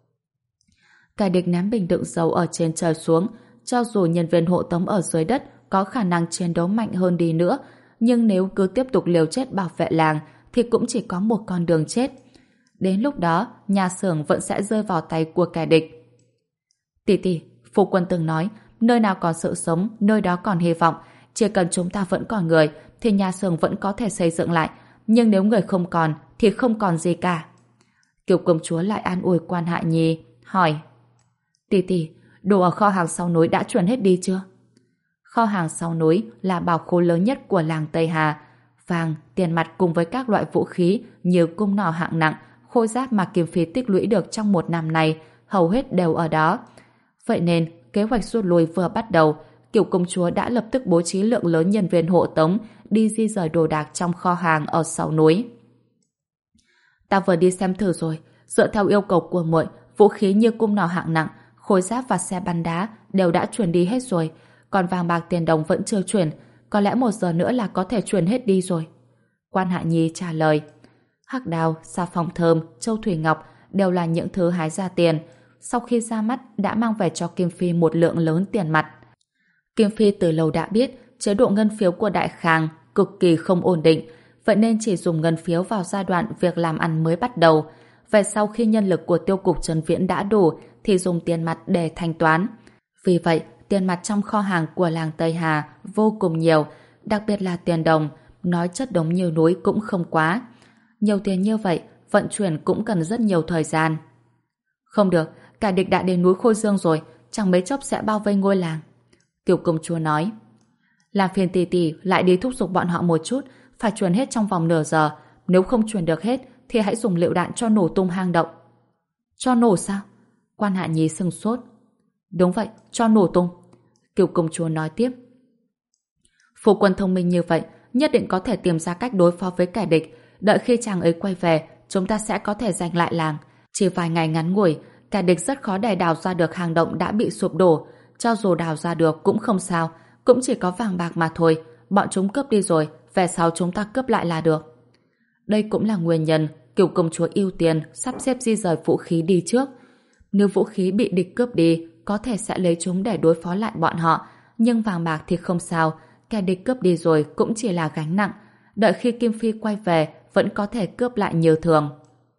Kẻ địch ném bình đựng dầu ở trên trời xuống, cho dù nhân viên hộ tống ở dưới đất có khả năng chiến đấu mạnh hơn đi nữa, nhưng nếu cứ tiếp tục liều chết bảo vệ làng thì cũng chỉ có một con đường chết. Đến lúc đó, nhà xưởng vẫn sẽ rơi vào tay của kẻ địch. Tỷ tỷ, phu quân từng nói, nơi nào còn sự sống, nơi đó còn hy vọng. Chỉ cần chúng ta vẫn còn người, thì nhà xưởng vẫn có thể xây dựng lại. Nhưng nếu người không còn, thì không còn gì cả. Kiều công chúa lại an ủi Quan Hạ Nhi, hỏi. Tỷ tỷ, đồ ở kho hàng sau núi đã chuyển hết đi chưa? Kho hàng sau núi là bảo khố lớn nhất của làng Tây Hà. Vàng, tiền mặt cùng với các loại vũ khí như cung nỏ hạng nặng, khôi giáp mà Kim Phi tích lũy được trong một năm này, hầu hết đều ở đó. Vậy nên, kế hoạch rút lui vừa bắt đầu, Kiều công chúa đã lập tức bố trí lượng lớn nhân viên hộ tống đi di rời đồ đạc trong kho hàng ở sau núi. Ta vừa đi xem thử rồi, dựa theo yêu cầu của muội, vũ khí như cung nỏ hạng nặng, khôi giáp và xe bắn đá đều đã chuyển đi hết rồi, còn vàng bạc tiền đồng vẫn chưa chuyển, có lẽ một giờ nữa là có thể chuyển hết đi rồi. Quan Hạ Nhi trả lời. Hắc đào, xà phòng thơm, châu thủy ngọc đều là những thứ hái ra tiền. Sau khi ra mắt đã mang về cho Kim Phi một lượng lớn tiền mặt. Kim Phi từ lâu đã biết chế độ ngân phiếu của Đại Khang cực kỳ không ổn định, vậy nên chỉ dùng ngân phiếu vào giai đoạn việc làm ăn mới bắt đầu. Về sau khi nhân lực của tiêu cục Trần Viễn đã đủ thì dùng tiền mặt để thanh toán. Vì vậy, tiền mặt trong kho hàng của làng Tây Hà vô cùng nhiều, đặc biệt là tiền đồng, nói chất đống như núi cũng không quá. Nhiều tiền như vậy, vận chuyển cũng cần rất nhiều thời gian. Không được, cả địch đã đến núi Khôi Dương rồi, chẳng mấy chốc sẽ bao vây ngôi làng. Kiều công chúa nói. Làm phiền tỷ tỷ lại đi thúc giục bọn họ một chút, phải chuyển hết trong vòng nửa giờ, nếu không chuyển được hết thì hãy dùng lựu đạn cho nổ tung hang động. Cho nổ sao? Quan Hạ Nhi sừng sốt. Đúng vậy, cho nổ tung. Kiều công chúa nói tiếp. Phu quân thông minh như vậy, nhất định có thể tìm ra cách đối phó với kẻ địch. Đợi khi chàng ấy quay về, chúng ta sẽ có thể giành lại làng. Chỉ vài ngày ngắn ngủi, kẻ địch rất khó để đào ra được hang động đã bị sụp đổ. Cho dù đào ra được cũng không sao, cũng chỉ có vàng bạc mà thôi. Bọn chúng cướp đi rồi, về sau chúng ta cướp lại là được. Đây cũng là nguyên nhân Kiều công chúa ưu tiên sắp xếp di rời vũ khí đi trước. Nếu vũ khí bị địch cướp đi, có thể sẽ lấy chúng để đối phó lại bọn họ, nhưng vàng bạc thì không sao, kẻ địch cướp đi rồi cũng chỉ là gánh nặng. Đợi khi Kim Phi quay về, vẫn có thể cướp lại như thường.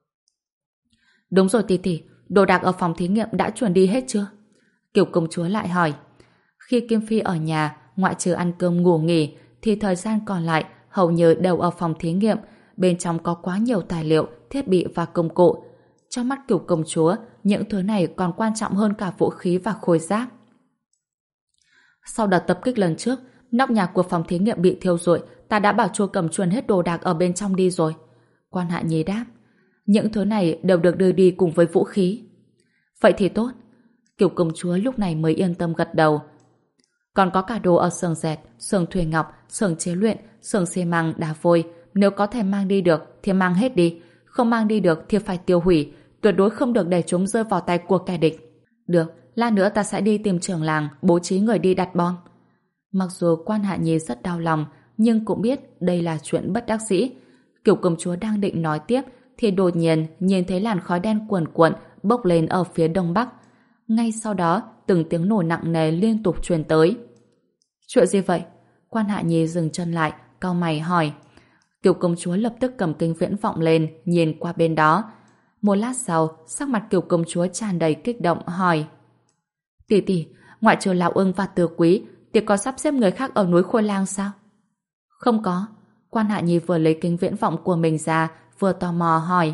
Đúng rồi tỷ tỷ, đồ đạc ở phòng thí nghiệm đã chuyển đi hết chưa? Kiều công chúa lại hỏi. Khi Kim Phi ở nhà, ngoại trừ ăn cơm ngủ nghỉ, thì thời gian còn lại hầu như đều ở phòng thí nghiệm. Bên trong có quá nhiều tài liệu, thiết bị và công cụ. Trong mắt Kiều công chúa, những thứ này còn quan trọng hơn cả vũ khí và khôi giáp. Sau đợt tập kích lần trước, nóc nhà của phòng thí nghiệm bị thiêu rụi, ta đã bảo Chu Cầm chuyển hết đồ đạc ở bên trong đi rồi. Quan Hạ Nhi đáp. Những thứ này đều được đưa đi cùng với vũ khí. Vậy thì tốt. Kiều công chúa lúc này mới yên tâm gật đầu. Còn có cả đồ ở xưởng dệt, xưởng thủy ngọc, xưởng chế luyện, xưởng xi măng, đá vôi. Nếu có thể mang đi được thì mang hết đi. Không mang đi được thì phải tiêu hủy. Tuyệt đối không được để chúng rơi vào tay của kẻ địch. Được, lát nữa ta sẽ đi tìm trưởng làng, bố trí người đi đặt bom. Mặc dù quan Hạ Nhi rất đau lòng, nhưng cũng biết đây là chuyện bất đắc dĩ. Kiểu công chúa đang định nói tiếp thì đột nhiên nhìn thấy làn khói đen cuồn cuộn bốc lên ở phía đông bắc. Ngay sau đó, từng tiếng nổ nặng nề liên tục truyền tới. Chuyện gì vậy? Quan Hạ Nhi dừng chân lại, cau mày hỏi. Kiểu công chúa lập tức cầm kính viễn vọng lên, nhìn qua bên đó. Một lát sau, sắc mặt kiểu công chúa tràn đầy kích động hỏi. Tỷ tỷ, ngoại trừ Lão Ưng và Từ Quý, tỷ có sắp xếp người khác ở núi Khôi Lang sao? Không có. Quan Hạ Nhi vừa lấy kính viễn vọng của mình ra, vừa tò mò hỏi.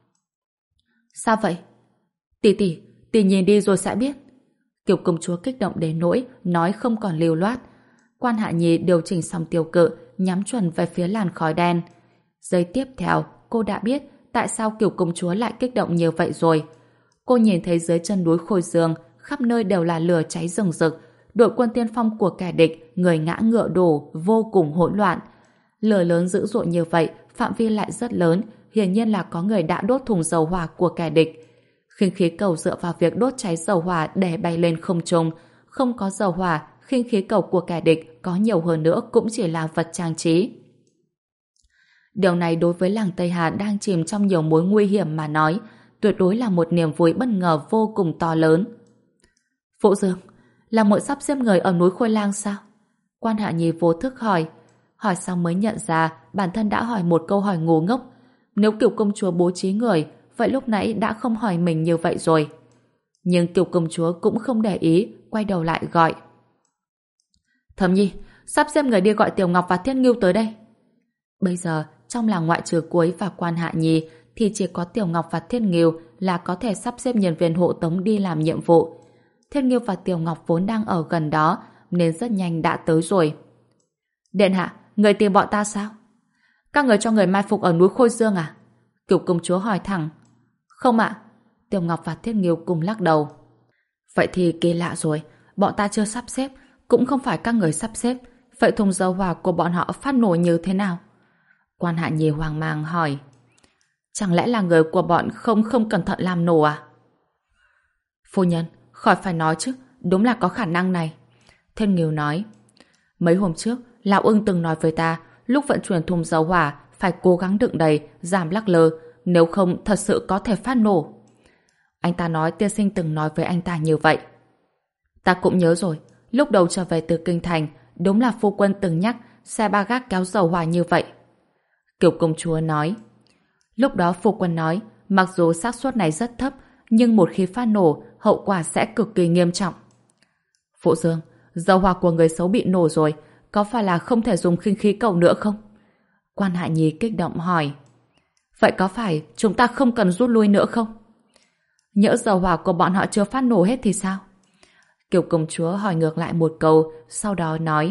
Sao vậy? Tỷ tỷ, tỷ nhìn đi rồi sẽ biết. Kiểu công chúa kích động đến nỗi nói không còn lưu loát. Quan Hạ Nhi điều chỉnh xong tiêu cự, nhắm chuẩn về phía làn khói đen. Giây tiếp theo, cô đã biết tại sao kiểu công chúa lại kích động như vậy rồi. Cô nhìn thấy dưới chân núi Khôi Dương, khắp nơi đều là lửa cháy rừng rực. Đội quân tiên phong của kẻ địch, người ngã ngựa đổ, vô cùng hỗn loạn. Lửa lớn dữ dội như vậy, phạm vi lại rất lớn, hiển nhiên là có người đã đốt thùng dầu hỏa của kẻ địch. Khinh khí cầu dựa vào việc đốt cháy dầu hỏa để bay lên không trung. Không có dầu hỏa, khinh khí cầu của kẻ địch có nhiều hơn nữa cũng chỉ là vật trang trí. Điều này đối với làng Tây Hà đang chìm trong nhiều mối nguy hiểm mà nói, tuyệt đối là một niềm vui bất ngờ vô cùng to lớn. Phụ Dương, là muội sắp xếp người ở núi Khôi Lang sao? Quan Hạ Nhi vô thức hỏi. Hỏi xong mới nhận ra bản thân đã hỏi một câu hỏi ngu ngốc. Nếu Kiều công chúa bố trí người, vậy lúc nãy đã không hỏi mình như vậy rồi. Nhưng Kiều công chúa cũng không để ý, quay đầu lại gọi. Thẩm Nhi, sắp xếp người đi gọi Tiểu Ngọc và Thiết Ngưu tới đây. Bây giờ, trong làng ngoại trừ Cuối và Quan Hạ Nhi, thì chỉ có Tiểu Ngọc và Thiết Ngưu là có thể sắp xếp nhân viên hộ tống đi làm nhiệm vụ. Thiết Ngưu và Tiểu Ngọc vốn đang ở gần đó, nên rất nhanh đã tới rồi. Điện hạ, người tìm bọn ta sao? Các người cho người mai phục ở núi Khôi Dương à? Kiều công chúa hỏi thẳng. Không ạ. Tiểu Ngọc và Thiết Ngưu cùng lắc đầu. Vậy thì kỳ lạ rồi, bọn ta chưa sắp xếp, cũng không phải các người sắp xếp. Vậy thùng dầu hỏa của bọn họ phát nổ như thế nào? Quan Hạ Nhi hoang mang hỏi. Chẳng lẽ là người của bọn không không cẩn thận làm nổ à? Phu nhân, khỏi phải nói chứ, đúng là có khả năng này. Thiên Nghiêu nói. Mấy hôm trước, Lão Ưng từng nói với ta, lúc vận chuyển thùng dầu hỏa phải cố gắng đựng đầy, giảm lắc lơ, nếu không thật sự có thể phát nổ. Anh ta nói tiên sinh từng nói với anh ta như vậy. Ta cũng nhớ rồi, lúc đầu trở về từ Kinh Thành, đúng là phu quân từng nhắc xe ba gác kéo dầu hỏa như vậy. Kiều công chúa nói. Lúc đó phu quân nói, mặc dù xác suất này rất thấp, nhưng một khi phát nổ, hậu quả sẽ cực kỳ nghiêm trọng. Phụ Dương, dầu hỏa của người xấu bị nổ rồi, có phải là không thể dùng khinh khí cầu nữa không? Quan Hạ Nhi kích động hỏi. Vậy có phải chúng ta không cần rút lui nữa không? Nhỡ dầu hỏa của bọn họ chưa phát nổ hết thì sao? Kiều công chúa hỏi ngược lại một câu, sau đó nói.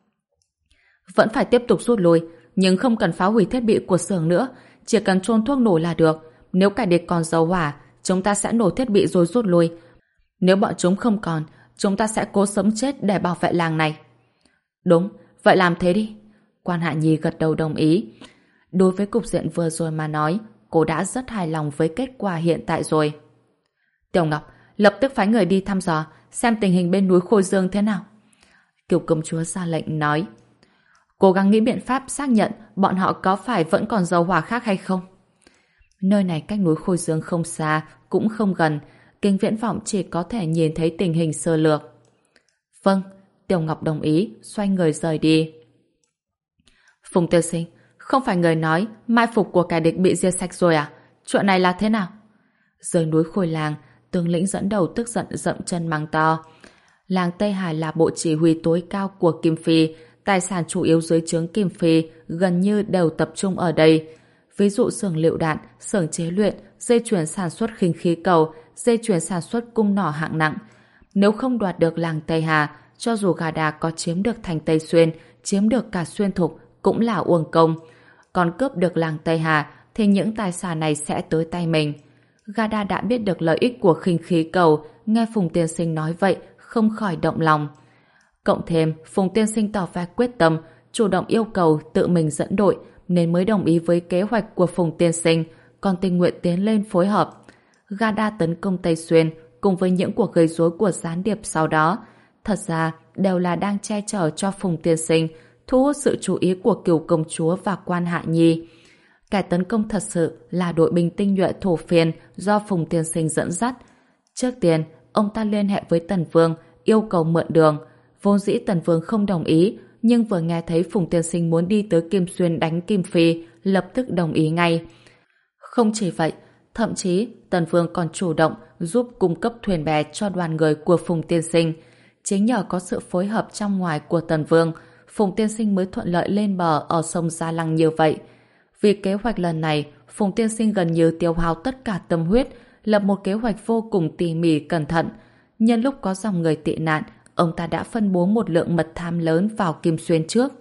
Vẫn phải tiếp tục rút lui, nhưng không cần phá hủy thiết bị của xưởng nữa, chỉ cần chôn thuốc nổ là được. Nếu kẻ địch còn dầu hỏa, chúng ta sẽ nổ thiết bị rồi rút lui. Nếu bọn chúng không còn, chúng ta sẽ cố sống chết để bảo vệ làng này. Đúng, vậy làm thế đi. Quan Hạ Nhi gật đầu đồng ý. Đối với cục diện vừa rồi mà nói, cô đã rất hài lòng với kết quả hiện tại rồi. Tiểu Ngọc, lập tức phái người đi thăm dò, xem tình hình bên núi Khôi Dương thế nào. Kiều công chúa ra lệnh nói. Cố gắng nghĩ biện pháp xác nhận bọn họ có phải vẫn còn dầu hỏa khác hay không. Nơi này cách núi Khôi Dương không xa, cũng không gần, kính viễn vọng chỉ có thể nhìn thấy tình hình sơ lược. Vâng, Tiểu Ngọc đồng ý, xoay người rời đi. Phùng Tiêu Sinh, không phải người nói mai phục của kẻ địch bị diệt sạch rồi à? Chuyện này là thế nào? Dưới núi Khôi Làng, tướng lĩnh dẫn đầu tức giận dậm chân mắng to. Làng Tây Hải là bộ chỉ huy tối cao của Kim Phi, tài sản chủ yếu dưới trướng Kim Phi gần như đều tập trung ở đây. Ví dụ xưởng lựu đạn, xưởng chế luyện, dây chuyền sản xuất khinh khí cầu, dây chuyền sản xuất cung nỏ hạng nặng. Nếu không đoạt được làng Tây Hà, cho dù Gà Đà có chiếm được thành Tây Xuyên, chiếm được cả Xuyên Thục, cũng là uổng công. Còn cướp được làng Tây Hà, thì những tài sản này sẽ tới tay mình. Gà Đà đã biết được lợi ích của khinh khí cầu, nghe Phùng Tiên Sinh nói vậy, không khỏi động lòng. Cộng thêm Phùng Tiên Sinh tỏ vẻ quyết tâm, chủ động yêu cầu tự mình dẫn đội nên mới đồng ý với kế hoạch của Phùng Tiên Sinh, còn tình nguyện tiến lên phối hợp. Gada tấn công Tây Xuyên cùng với những cuộc gây rối của gián điệp sau đó, thật ra đều là đang che chở cho Phùng Tiên Sinh, thu hút sự chú ý của Cửu công chúa và Quan Hạ Nhi. Kẻ tấn công thật sự là đội binh tinh nhuệ thổ phiên do Phùng Tiên Sinh dẫn dắt. Trước tiên, ông ta liên hệ với Tần Vương, yêu cầu mượn đường. Vốn dĩ Tần Vương không đồng ý, nhưng vừa nghe thấy Phùng Tiên Sinh muốn đi tới Kim Xuyên đánh Kim Phi, lập tức đồng ý ngay. Không chỉ vậy, thậm chí Tần Vương còn chủ động giúp cung cấp thuyền bè cho đoàn người của Phùng Tiên Sinh. Chính nhờ có sự phối hợp trong ngoài của Tần Vương, Phùng Tiên Sinh mới thuận lợi lên bờ ở sông Gia Lăng như vậy. Vì kế hoạch lần này, Phùng Tiên Sinh gần như tiêu hao tất cả tâm huyết, lập một kế hoạch vô cùng tỉ mỉ cẩn thận. Nhân lúc có dòng người tị nạn, ông ta đã phân bố một lượng mật thám lớn vào Kim Xuyên trước.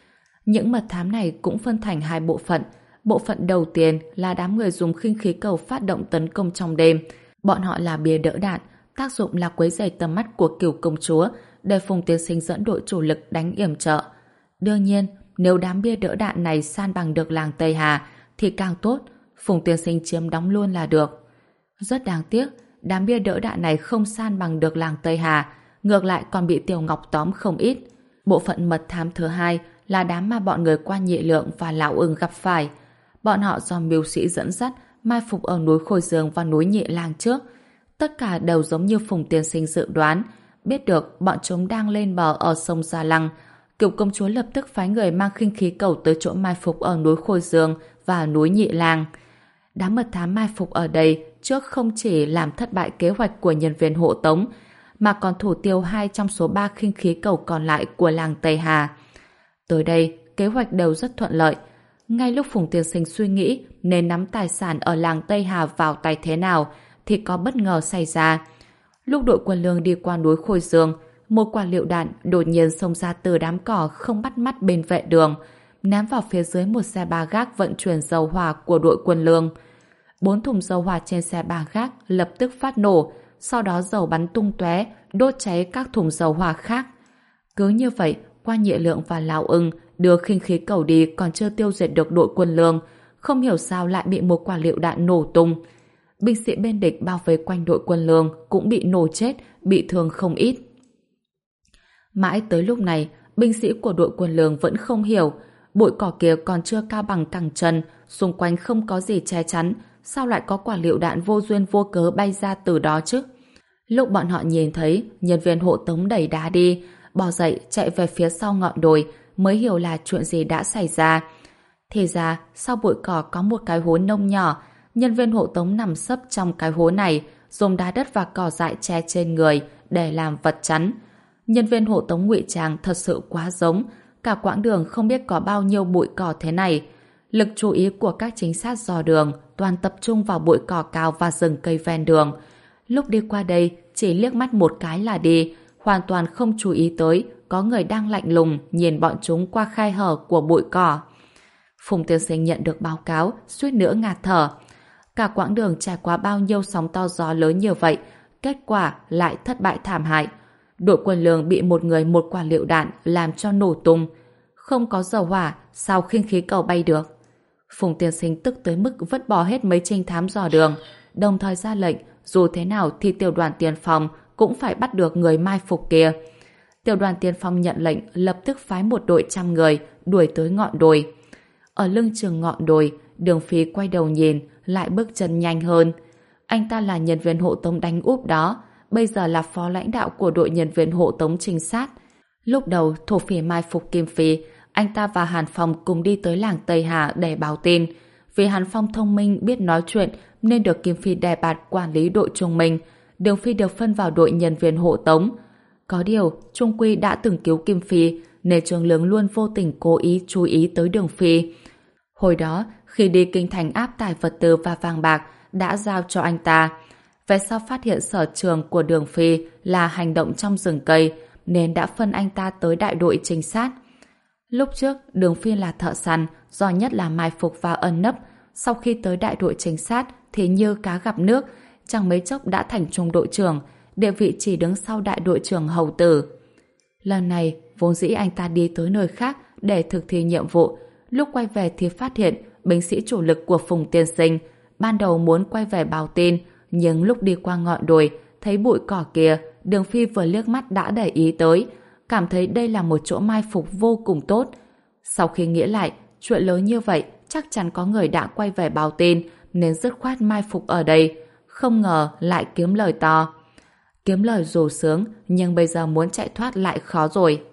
Những mật thám này cũng phân thành hai bộ phận. Bộ phận đầu tiên là đám người dùng khinh khí cầu phát động tấn công trong đêm. Bọn họ là bia đỡ đạn, tác dụng là quấy rầy tầm mắt của Cửu công chúa để Phùng Tiên Sinh dẫn đội chủ lực đánh yểm trợ. Đương nhiên, nếu đám bia đỡ đạn này san bằng được làng Tây Hà thì càng tốt, Phùng Tiên Sinh chiếm đóng luôn là được. Rất đáng tiếc, đám bia đỡ đạn này không san bằng được làng Tây Hà, ngược lại còn bị Tiểu Ngọc tóm không ít. Bộ phận mật thám thứ hai là đám mà bọn người Quan Nhị Lượng và Lão Ưng gặp phải. Bọn họ do mưu sĩ dẫn dắt, mai phục ở núi Khôi Dương và núi Nhị Lang trước. Tất cả đều giống như Phùng Tiên Sinh dự đoán, biết được bọn chúng đang lên bờ ở sông Gia Lăng. Cửu công chúa lập tức phái người mang khinh khí cầu tới chỗ mai phục ở núi Khôi Dương và núi Nhị Lang. Đám mật thám mai phục ở đây trước không chỉ làm thất bại kế hoạch của nhân viên hộ tống, mà còn thủ tiêu hai trong số ba khinh khí cầu còn lại của làng Tây Hà. Tới đây, kế hoạch đều rất thuận lợi. Ngay lúc Phùng Tiên Sinh suy nghĩ nên nắm tài sản ở làng Tây Hà vào tay thế nào, thì có bất ngờ xảy ra. Lúc đội quân lương đi qua núi Khôi Dương, một quả lựu đạn đột nhiên xông ra từ đám cỏ không bắt mắt bên vệ đường, ném vào phía dưới một xe ba gác vận chuyển dầu hỏa của đội quân lương. Bốn thùng dầu hỏa trên xe ba gác lập tức phát nổ, sau đó dầu bắn tung tóe, đốt cháy các thùng dầu hỏa khác. Cứ như vậy, Quan Nhị Lượng và Lão Ưng đưa khinh khí cầu đi còn chưa tiêu diệt được đội quân lương, không hiểu sao lại bị một quả lựu đạn nổ tung. Binh sĩ bên địch bao vây quanh đội quân lương cũng bị nổ chết, bị thương không ít. Mãi tới lúc này, binh sĩ của đội quân lương vẫn không hiểu, bụi cỏ kia còn chưa cao bằng cẳng chân, xung quanh không có gì che chắn, sao lại có quả lựu đạn vô duyên vô cớ bay ra từ đó chứ? Lúc bọn họ nhìn thấy nhân viên hộ tống đẩy đá đi, bò dậy chạy về phía sau ngọn đồi, mới hiểu là chuyện gì đã xảy ra. Thì ra, sau bụi cỏ có một cái hố nông nhỏ, nhân viên hộ tống nằm sấp trong cái hố này, dùng đá đất và cỏ dại che trên người để làm vật chắn. Nhân viên hộ tống ngụy trang thật sự quá giống, cả quãng đường không biết có bao nhiêu bụi cỏ thế này. Lực chú ý của các trinh sát dò đường toàn tập trung vào bụi cỏ cao và rừng cây ven đường. Lúc đi qua đây, chỉ liếc mắt một cái là đi, hoàn toàn không chú ý tới có người đang lạnh lùng nhìn bọn chúng qua khe hở của bụi cỏ. Phùng Tiên Sinh nhận được báo cáo, suýt nữa ngạt thở. Cả quãng đường trải qua bao nhiêu sóng to gió lớn như vậy, kết quả lại thất bại thảm hại. Đội quân lương bị một người một quả lựu đạn làm cho nổ tung. Không có dầu hỏa, sao khinh khí cầu bay được? Phùng Tiên Sinh tức tới mức vứt bỏ hết mấy trinh thám dò đường, đồng thời ra lệnh dù thế nào thì tiểu đoàn tiên phong cũng phải bắt được người mai phục kia. Tiểu đoàn tiên phong nhận lệnh, lập tức phái một đội trăm người đuổi tới ngọn đồi. Ở lưng chừng ngọn đồi, Đường Phi quay đầu nhìn, lại bước chân nhanh hơn. Anh ta là nhân viên hộ tống đánh úp đó, bây giờ là phó lãnh đạo của đội nhân viên hộ tống trinh sát. Lúc đầu thổ phỉ mai phục Kim Phi, anh ta và Hàn Phong cùng đi tới làng Tây Hà để báo tin. Vì Hàn Phong thông minh biết nói chuyện nên được Kim Phi đề bạt quản lý đội Trung Minh. Đường Phi được phân vào đội nhân viên hộ tống. Có điều, Trung Quy đã từng cứu Kim Phi nên Trường Lương luôn vô tình cố ý chú ý tới Đường Phi. Hồi đó, khi đi kinh thành áp tải vật tư và vàng bạc đã giao cho anh ta. Về sau phát hiện sở trường của Đường Phi là hành động trong rừng cây nên đã phân anh ta tới đại đội trinh sát. Lúc trước, Đường Phi là thợ săn, giỏi nhất là mai phục và ẩn nấp. Sau khi tới đại đội trinh sát thì như cá gặp nước, chẳng mấy chốc đã thành trung đội trưởng, địa vị chỉ đứng sau đại đội trưởng Hầu Tử. Lần này, vốn dĩ anh ta đi tới nơi khác để thực thi nhiệm vụ. Lúc quay về thì phát hiện binh sĩ chủ lực của Phùng Tiên Sinh ban đầu muốn quay về báo tin, nhưng lúc đi qua ngọn đồi, thấy bụi cỏ kia, Đường Phi vừa liếc mắt đã để ý tới, cảm thấy đây là một chỗ mai phục vô cùng tốt. Sau khi nghĩ lại, chuyện lớn như vậy chắc chắn có người đã quay về báo tin, nên dứt khoát mai phục ở đây. Không ngờ lại kiếm lời to. Kiếm lời dù sướng, nhưng bây giờ muốn chạy thoát lại khó rồi.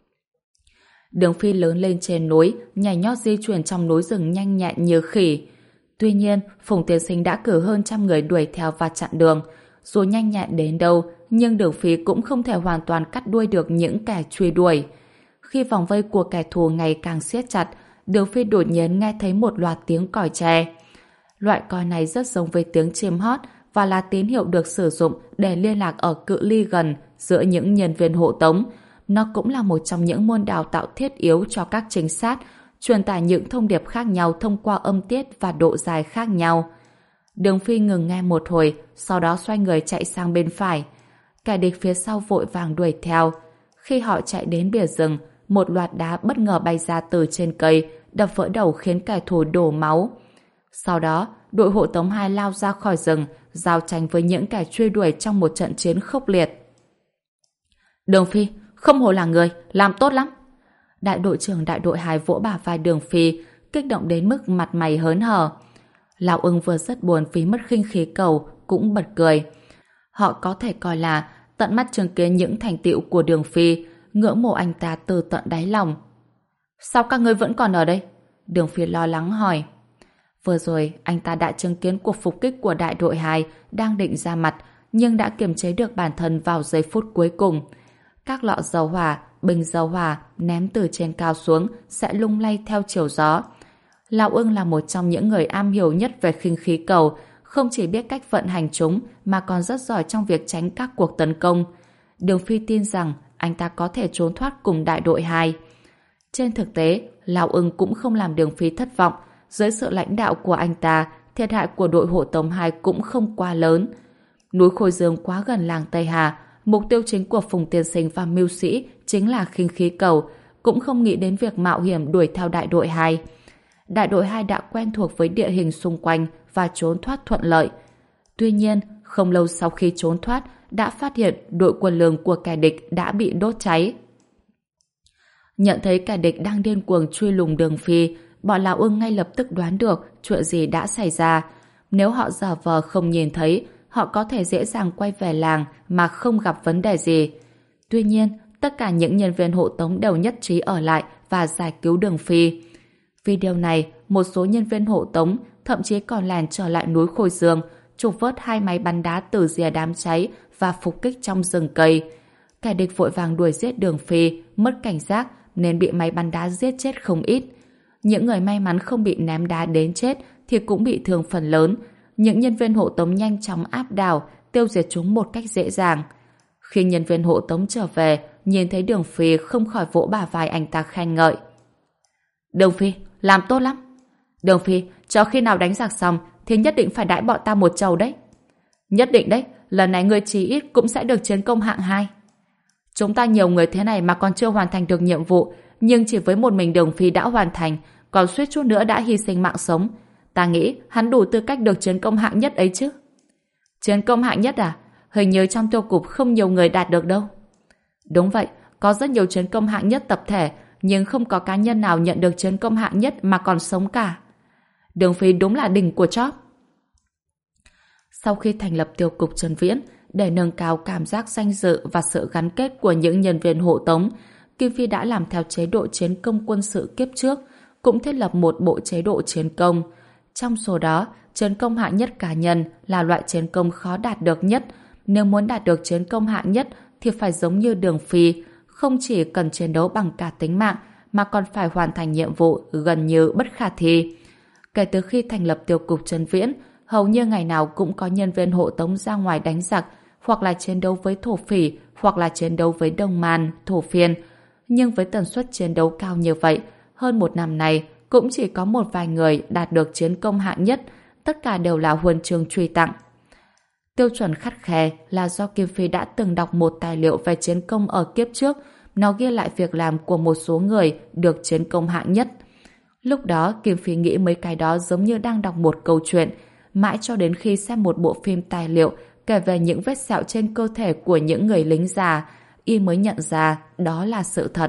Đường Phi lớn lên trên núi, nhảy nhót di chuyển trong núi rừng nhanh nhẹn như khỉ. Tuy nhiên, Phùng Tiên Sinh đã cử hơn trăm người đuổi theo và chặn đường. Dù nhanh nhẹn đến đâu, nhưng Đường Phi cũng không thể hoàn toàn cắt đuôi được những kẻ truy đuổi. Khi vòng vây của kẻ thù ngày càng siết chặt, Đường Phi đột nhiên nghe thấy một loạt tiếng còi tre. Loại còi này rất giống với tiếng chim hót và là tín hiệu được sử dụng để liên lạc ở cự ly gần giữa những nhân viên hộ tống. Nó cũng là một trong những môn đào tạo thiết yếu cho các trinh sát, truyền tải những thông điệp khác nhau thông qua âm tiết và độ dài khác nhau. Đường Phi ngừng nghe một hồi, sau đó xoay người chạy sang bên phải. Kẻ địch phía sau vội vàng đuổi theo. Khi họ chạy đến bìa rừng, một loạt đá bất ngờ bay ra từ trên cây, đập vỡ đầu khiến kẻ thù đổ máu. Sau đó, đội hộ tống hai lao ra khỏi rừng, giao tranh với những kẻ truy đuổi trong một trận chiến khốc liệt. Đường Phi, không hổ là người, làm tốt lắm. Đại đội trưởng đại đội hai vỗ bả vai Đường Phi, kích động đến mức mặt mày hớn hở. Lão Ưng vừa rất buồn vì mất khinh khí cầu, cũng bật cười. Họ có thể coi là tận mắt chứng kiến những thành tựu của Đường Phi, ngưỡng mộ anh ta từ tận đáy lòng. Sao các ngươi vẫn còn ở đây? Đường Phi lo lắng hỏi. Vừa rồi, anh ta đã chứng kiến cuộc phục kích của đại đội hai đang định ra mặt, nhưng đã kiềm chế được bản thân vào giây phút cuối cùng. Các lọ dầu hỏa, bình dầu hỏa ném từ trên cao xuống sẽ lung lay theo chiều gió. Lão Ưng là một trong những người am hiểu nhất về khinh khí cầu, không chỉ biết cách vận hành chúng mà còn rất giỏi trong việc tránh các cuộc tấn công. Đường Phi tin rằng anh ta có thể trốn thoát cùng đại đội hai. Trên thực tế, Lão Ưng cũng không làm Đường Phi thất vọng. Dưới sự lãnh đạo của anh ta, thiệt hại của đội hộ tống hai cũng không quá lớn. Núi Khôi Dương quá gần làng Tây Hà, mục tiêu chính của Phùng Tiên Sinh và mưu sĩ chính là khinh khí cầu, cũng không nghĩ đến việc mạo hiểm đuổi theo đại đội hai. Đại đội hai đã quen thuộc với địa hình xung quanh và trốn thoát thuận lợi. Tuy nhiên, không lâu sau khi trốn thoát, đã phát hiện đội quân lương của kẻ địch đã bị đốt cháy. Nhận thấy kẻ địch đang điên cuồng truy lùng Đường Phi, bọn Lão Ưng ngay lập tức đoán được chuyện gì đã xảy ra. Nếu họ giả vờ không nhìn thấy, họ có thể dễ dàng quay về làng mà không gặp vấn đề gì. Tuy nhiên, tất cả những nhân viên hộ tống đều nhất trí ở lại và giải cứu Đường Phi. Vì điều này, một số nhân viên hộ tống thậm chí còn lèn trở lại núi Khôi Dương, trục vớt hai máy bắn đá từ rìa đám cháy và phục kích trong rừng cây. Kẻ địch vội vàng đuổi giết Đường Phi, mất cảnh giác nên bị máy bắn đá giết chết không ít. Những người may mắn không bị ném đá đến chết thì cũng bị thương phần lớn. Những nhân viên hộ tống nhanh chóng áp đảo, tiêu diệt chúng một cách dễ dàng. Khi nhân viên hộ tống trở về, nhìn thấy Đường Phi không khỏi vỗ bả vai anh ta khen ngợi. Đường Phi, làm tốt lắm. Đường Phi, cho khi nào đánh giặc xong thì nhất định phải đãi bọn ta một chầu đấy. Nhất định đấy, lần này ngươi chí ít cũng sẽ được chiến công hạng hai. Chúng ta nhiều người thế này mà còn chưa hoàn thành được nhiệm vụ, nhưng chỉ với một mình Đường Phi đã hoàn thành, còn suýt chút nữa đã hy sinh mạng sống. Ta nghĩ hắn đủ tư cách được chiến công hạng nhất ấy chứ. Chiến công hạng nhất à? Hình như trong tiêu cục không nhiều người đạt được đâu. Đúng vậy, có rất nhiều chiến công hạng nhất tập thể, nhưng không có cá nhân nào nhận được chiến công hạng nhất mà còn sống cả. Đường Phi đúng là đỉnh của chóp. Sau khi thành lập tiêu cục Trần Viễn, để nâng cao cảm giác danh dự và sự gắn kết của những nhân viên hộ tống, Kim Phi đã làm theo chế độ chiến công quân sự kiếp trước, cũng thiết lập một bộ chế độ chiến công. Trong số đó, chiến công hạng nhất cá nhân là loại chiến công khó đạt được nhất. Nếu muốn đạt được chiến công hạng nhất thì phải giống như Đường Phi, không chỉ cần chiến đấu bằng cả tính mạng mà còn phải hoàn thành nhiệm vụ gần như bất khả thi. Kể từ khi thành lập tiêu cục Trần Viễn, hầu như ngày nào cũng có nhân viên hộ tống ra ngoài đánh giặc, hoặc là chiến đấu với thổ phỉ, hoặc là chiến đấu với Đông Man, thổ phiên. Nhưng với tần suất chiến đấu cao như vậy, hơn một năm nay cũng chỉ có một vài người đạt được chiến công hạng nhất, tất cả đều là huân chương truy tặng. Tiêu chuẩn khắt khe là do Kim Phi đã từng đọc một tài liệu về chiến công ở kiếp trước, nó ghi lại việc làm của một số người được chiến công hạng nhất. Lúc đó Kim Phi nghĩ mấy cái đó giống như đang đọc một câu chuyện, mãi cho đến khi xem một bộ phim tài liệu kể về những vết sẹo trên cơ thể của những người lính già, y mới nhận ra đó là sự thật.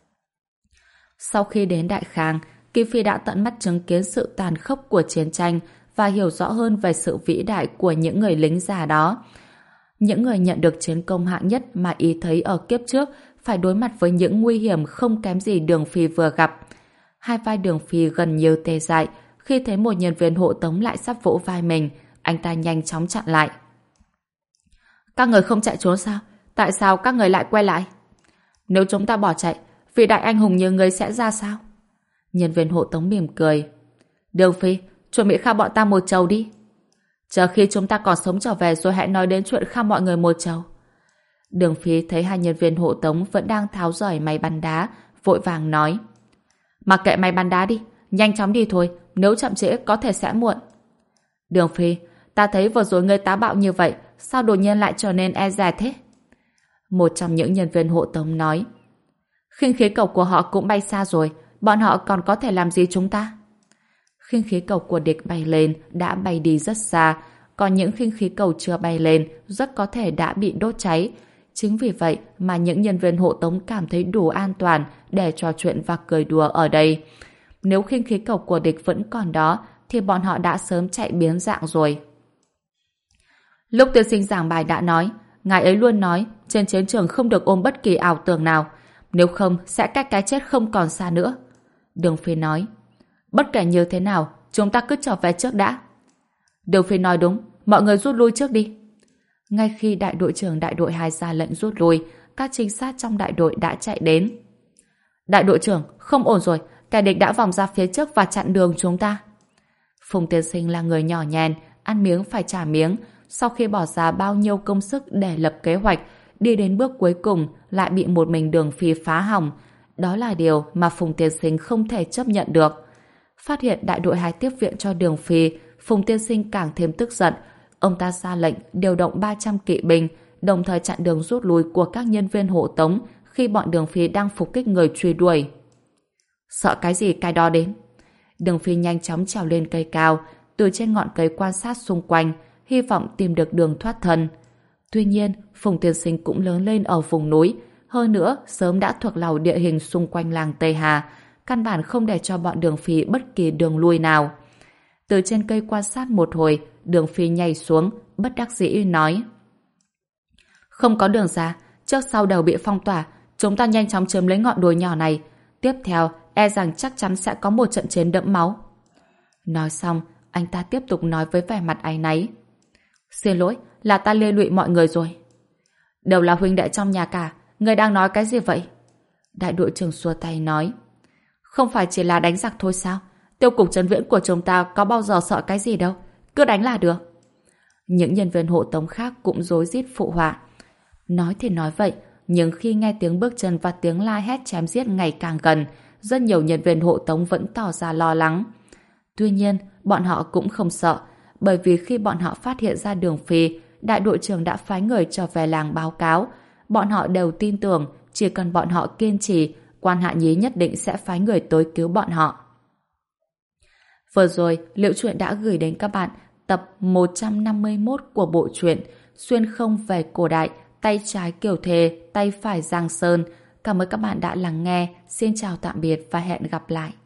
Sau khi đến Đại Khang, Kim Phi đã tận mắt chứng kiến sự tàn khốc của chiến tranh và hiểu rõ hơn về sự vĩ đại của những người lính già đó. Những người nhận được chiến công hạng nhất mà y thấy ở kiếp trước phải đối mặt với những nguy hiểm không kém gì Đường Phi vừa gặp. Hai vai Đường Phi gần như tê dại, khi thấy một nhân viên hộ tống lại sắp vỗ vai mình, anh ta nhanh chóng chặn lại. Các người không chạy trốn sao? Tại sao các người lại quay lại? Nếu chúng ta bỏ chạy, vị đại anh hùng như ngươi sẽ ra sao? Nhân viên hộ tống mỉm cười. Đường Phi, chuẩn bị khao bọn ta một chầu đi. Chờ khi chúng ta còn sống trở về rồi hãy nói đến chuyện khao mọi người một chầu. Đường Phi thấy hai nhân viên hộ tống vẫn đang tháo rời máy bắn đá, vội vàng nói. Mặc kệ máy bắn đá đi, nhanh chóng đi thôi, nếu chậm trễ có thể sẽ muộn. Đường Phi, ta thấy vừa rồi ngươi táo bạo như vậy, sao đột nhiên lại trở nên e dè thế? Một trong những nhân viên hộ tống nói. Khinh khí cầu của họ cũng bay xa rồi, bọn họ còn có thể làm gì chúng ta? Khinh khí cầu của địch bay lên đã bay đi rất xa, còn những khinh khí cầu chưa bay lên rất có thể đã bị đốt cháy. Chính vì vậy mà những nhân viên hộ tống cảm thấy đủ an toàn để trò chuyện và cười đùa ở đây. Nếu khinh khí cầu của địch vẫn còn đó thì bọn họ đã sớm chạy biến dạng rồi. Lúc tiên sinh giảng bài đã nói, ngài ấy luôn nói trên chiến trường không được ôm bất kỳ ảo tưởng nào, nếu không sẽ cách cái chết không còn xa nữa. Đường Phi nói. Bất kể như thế nào, chúng ta cứ trở về trước đã. Đường Phi nói đúng, mọi người rút lui trước đi. Ngay khi đại đội trưởng đại đội hai ra lệnh rút lui, các trinh sát trong đại đội đã chạy đến. Đại đội trưởng, không ổn rồi, kẻ địch đã vòng ra phía trước và chặn đường chúng ta. Phùng tiên sinh là người nhỏ nhèn, ăn miếng phải trả miếng. Sau khi bỏ ra bao nhiêu công sức để lập kế hoạch, đi đến bước cuối cùng lại bị một mình Đường Phi phá hỏng. Đó là điều mà Phùng tiên sinh không thể chấp nhận được. Phát hiện đại đội hai tiếp viện cho Đường Phi, Phùng tiên sinh càng thêm tức giận. Ông ta ra lệnh điều động ba trăm kỵ binh, đồng thời chặn đường rút lui của các nhân viên hộ tống khi bọn Đường Phi đang phục kích người truy đuổi. Sợ cái gì cái đó đến. Đường Phi nhanh chóng trèo lên cây cao, từ trên ngọn cây quan sát xung quanh, hy vọng tìm được đường thoát thân. Tuy nhiên, Phùng tiên sinh cũng lớn lên ở vùng núi, hơn nữa sớm đã thuộc lòng địa hình xung quanh làng Tây Hà, căn bản không để cho bọn Đường Phi bất kỳ đường lui nào. Từ trên cây quan sát một hồi, Đường Phi nhảy xuống, bất đắc dĩ nói. Không có đường ra, trước sau đều bị phong tỏa, chúng ta nhanh chóng chiếm lấy ngọn đồi nhỏ này. Tiếp theo, e rằng chắc chắn sẽ có một trận chiến đẫm máu. Nói xong, anh ta tiếp tục nói với vẻ mặt áy náy. Xin lỗi, là ta liên lụy mọi người rồi. Đều là huynh đệ trong nhà cả, người đang nói cái gì vậy? Đại đội trưởng xua tay nói. Không phải chỉ là đánh giặc thôi sao? Tiêu cục trấn viễn của chúng ta có bao giờ sợ cái gì đâu, cứ đánh là được. Những nhân viên hộ tống khác cũng rối rít phụ họa. Nói thì nói vậy, nhưng khi nghe tiếng bước chân và tiếng la hét chém giết ngày càng gần, rất nhiều nhân viên hộ tống vẫn tỏ ra lo lắng. Tuy nhiên, bọn họ cũng không sợ, bởi vì khi bọn họ phát hiện ra Đường Phi, đại đội trưởng đã phái người trở về làng báo cáo. Bọn họ đều tin tưởng, chỉ cần bọn họ kiên trì, quan Hạ Nhí nhất định sẽ phái người tới cứu bọn họ. Vừa rồi, Liễu Chuyện đã gửi đến các bạn tập một trăm năm mươi mốt của bộ truyện Xuyên không về cổ đại, tay trái Kiều Thề, tay phải Giang Sơn. Cảm ơn các bạn đã lắng nghe. Xin chào tạm biệt và hẹn gặp lại.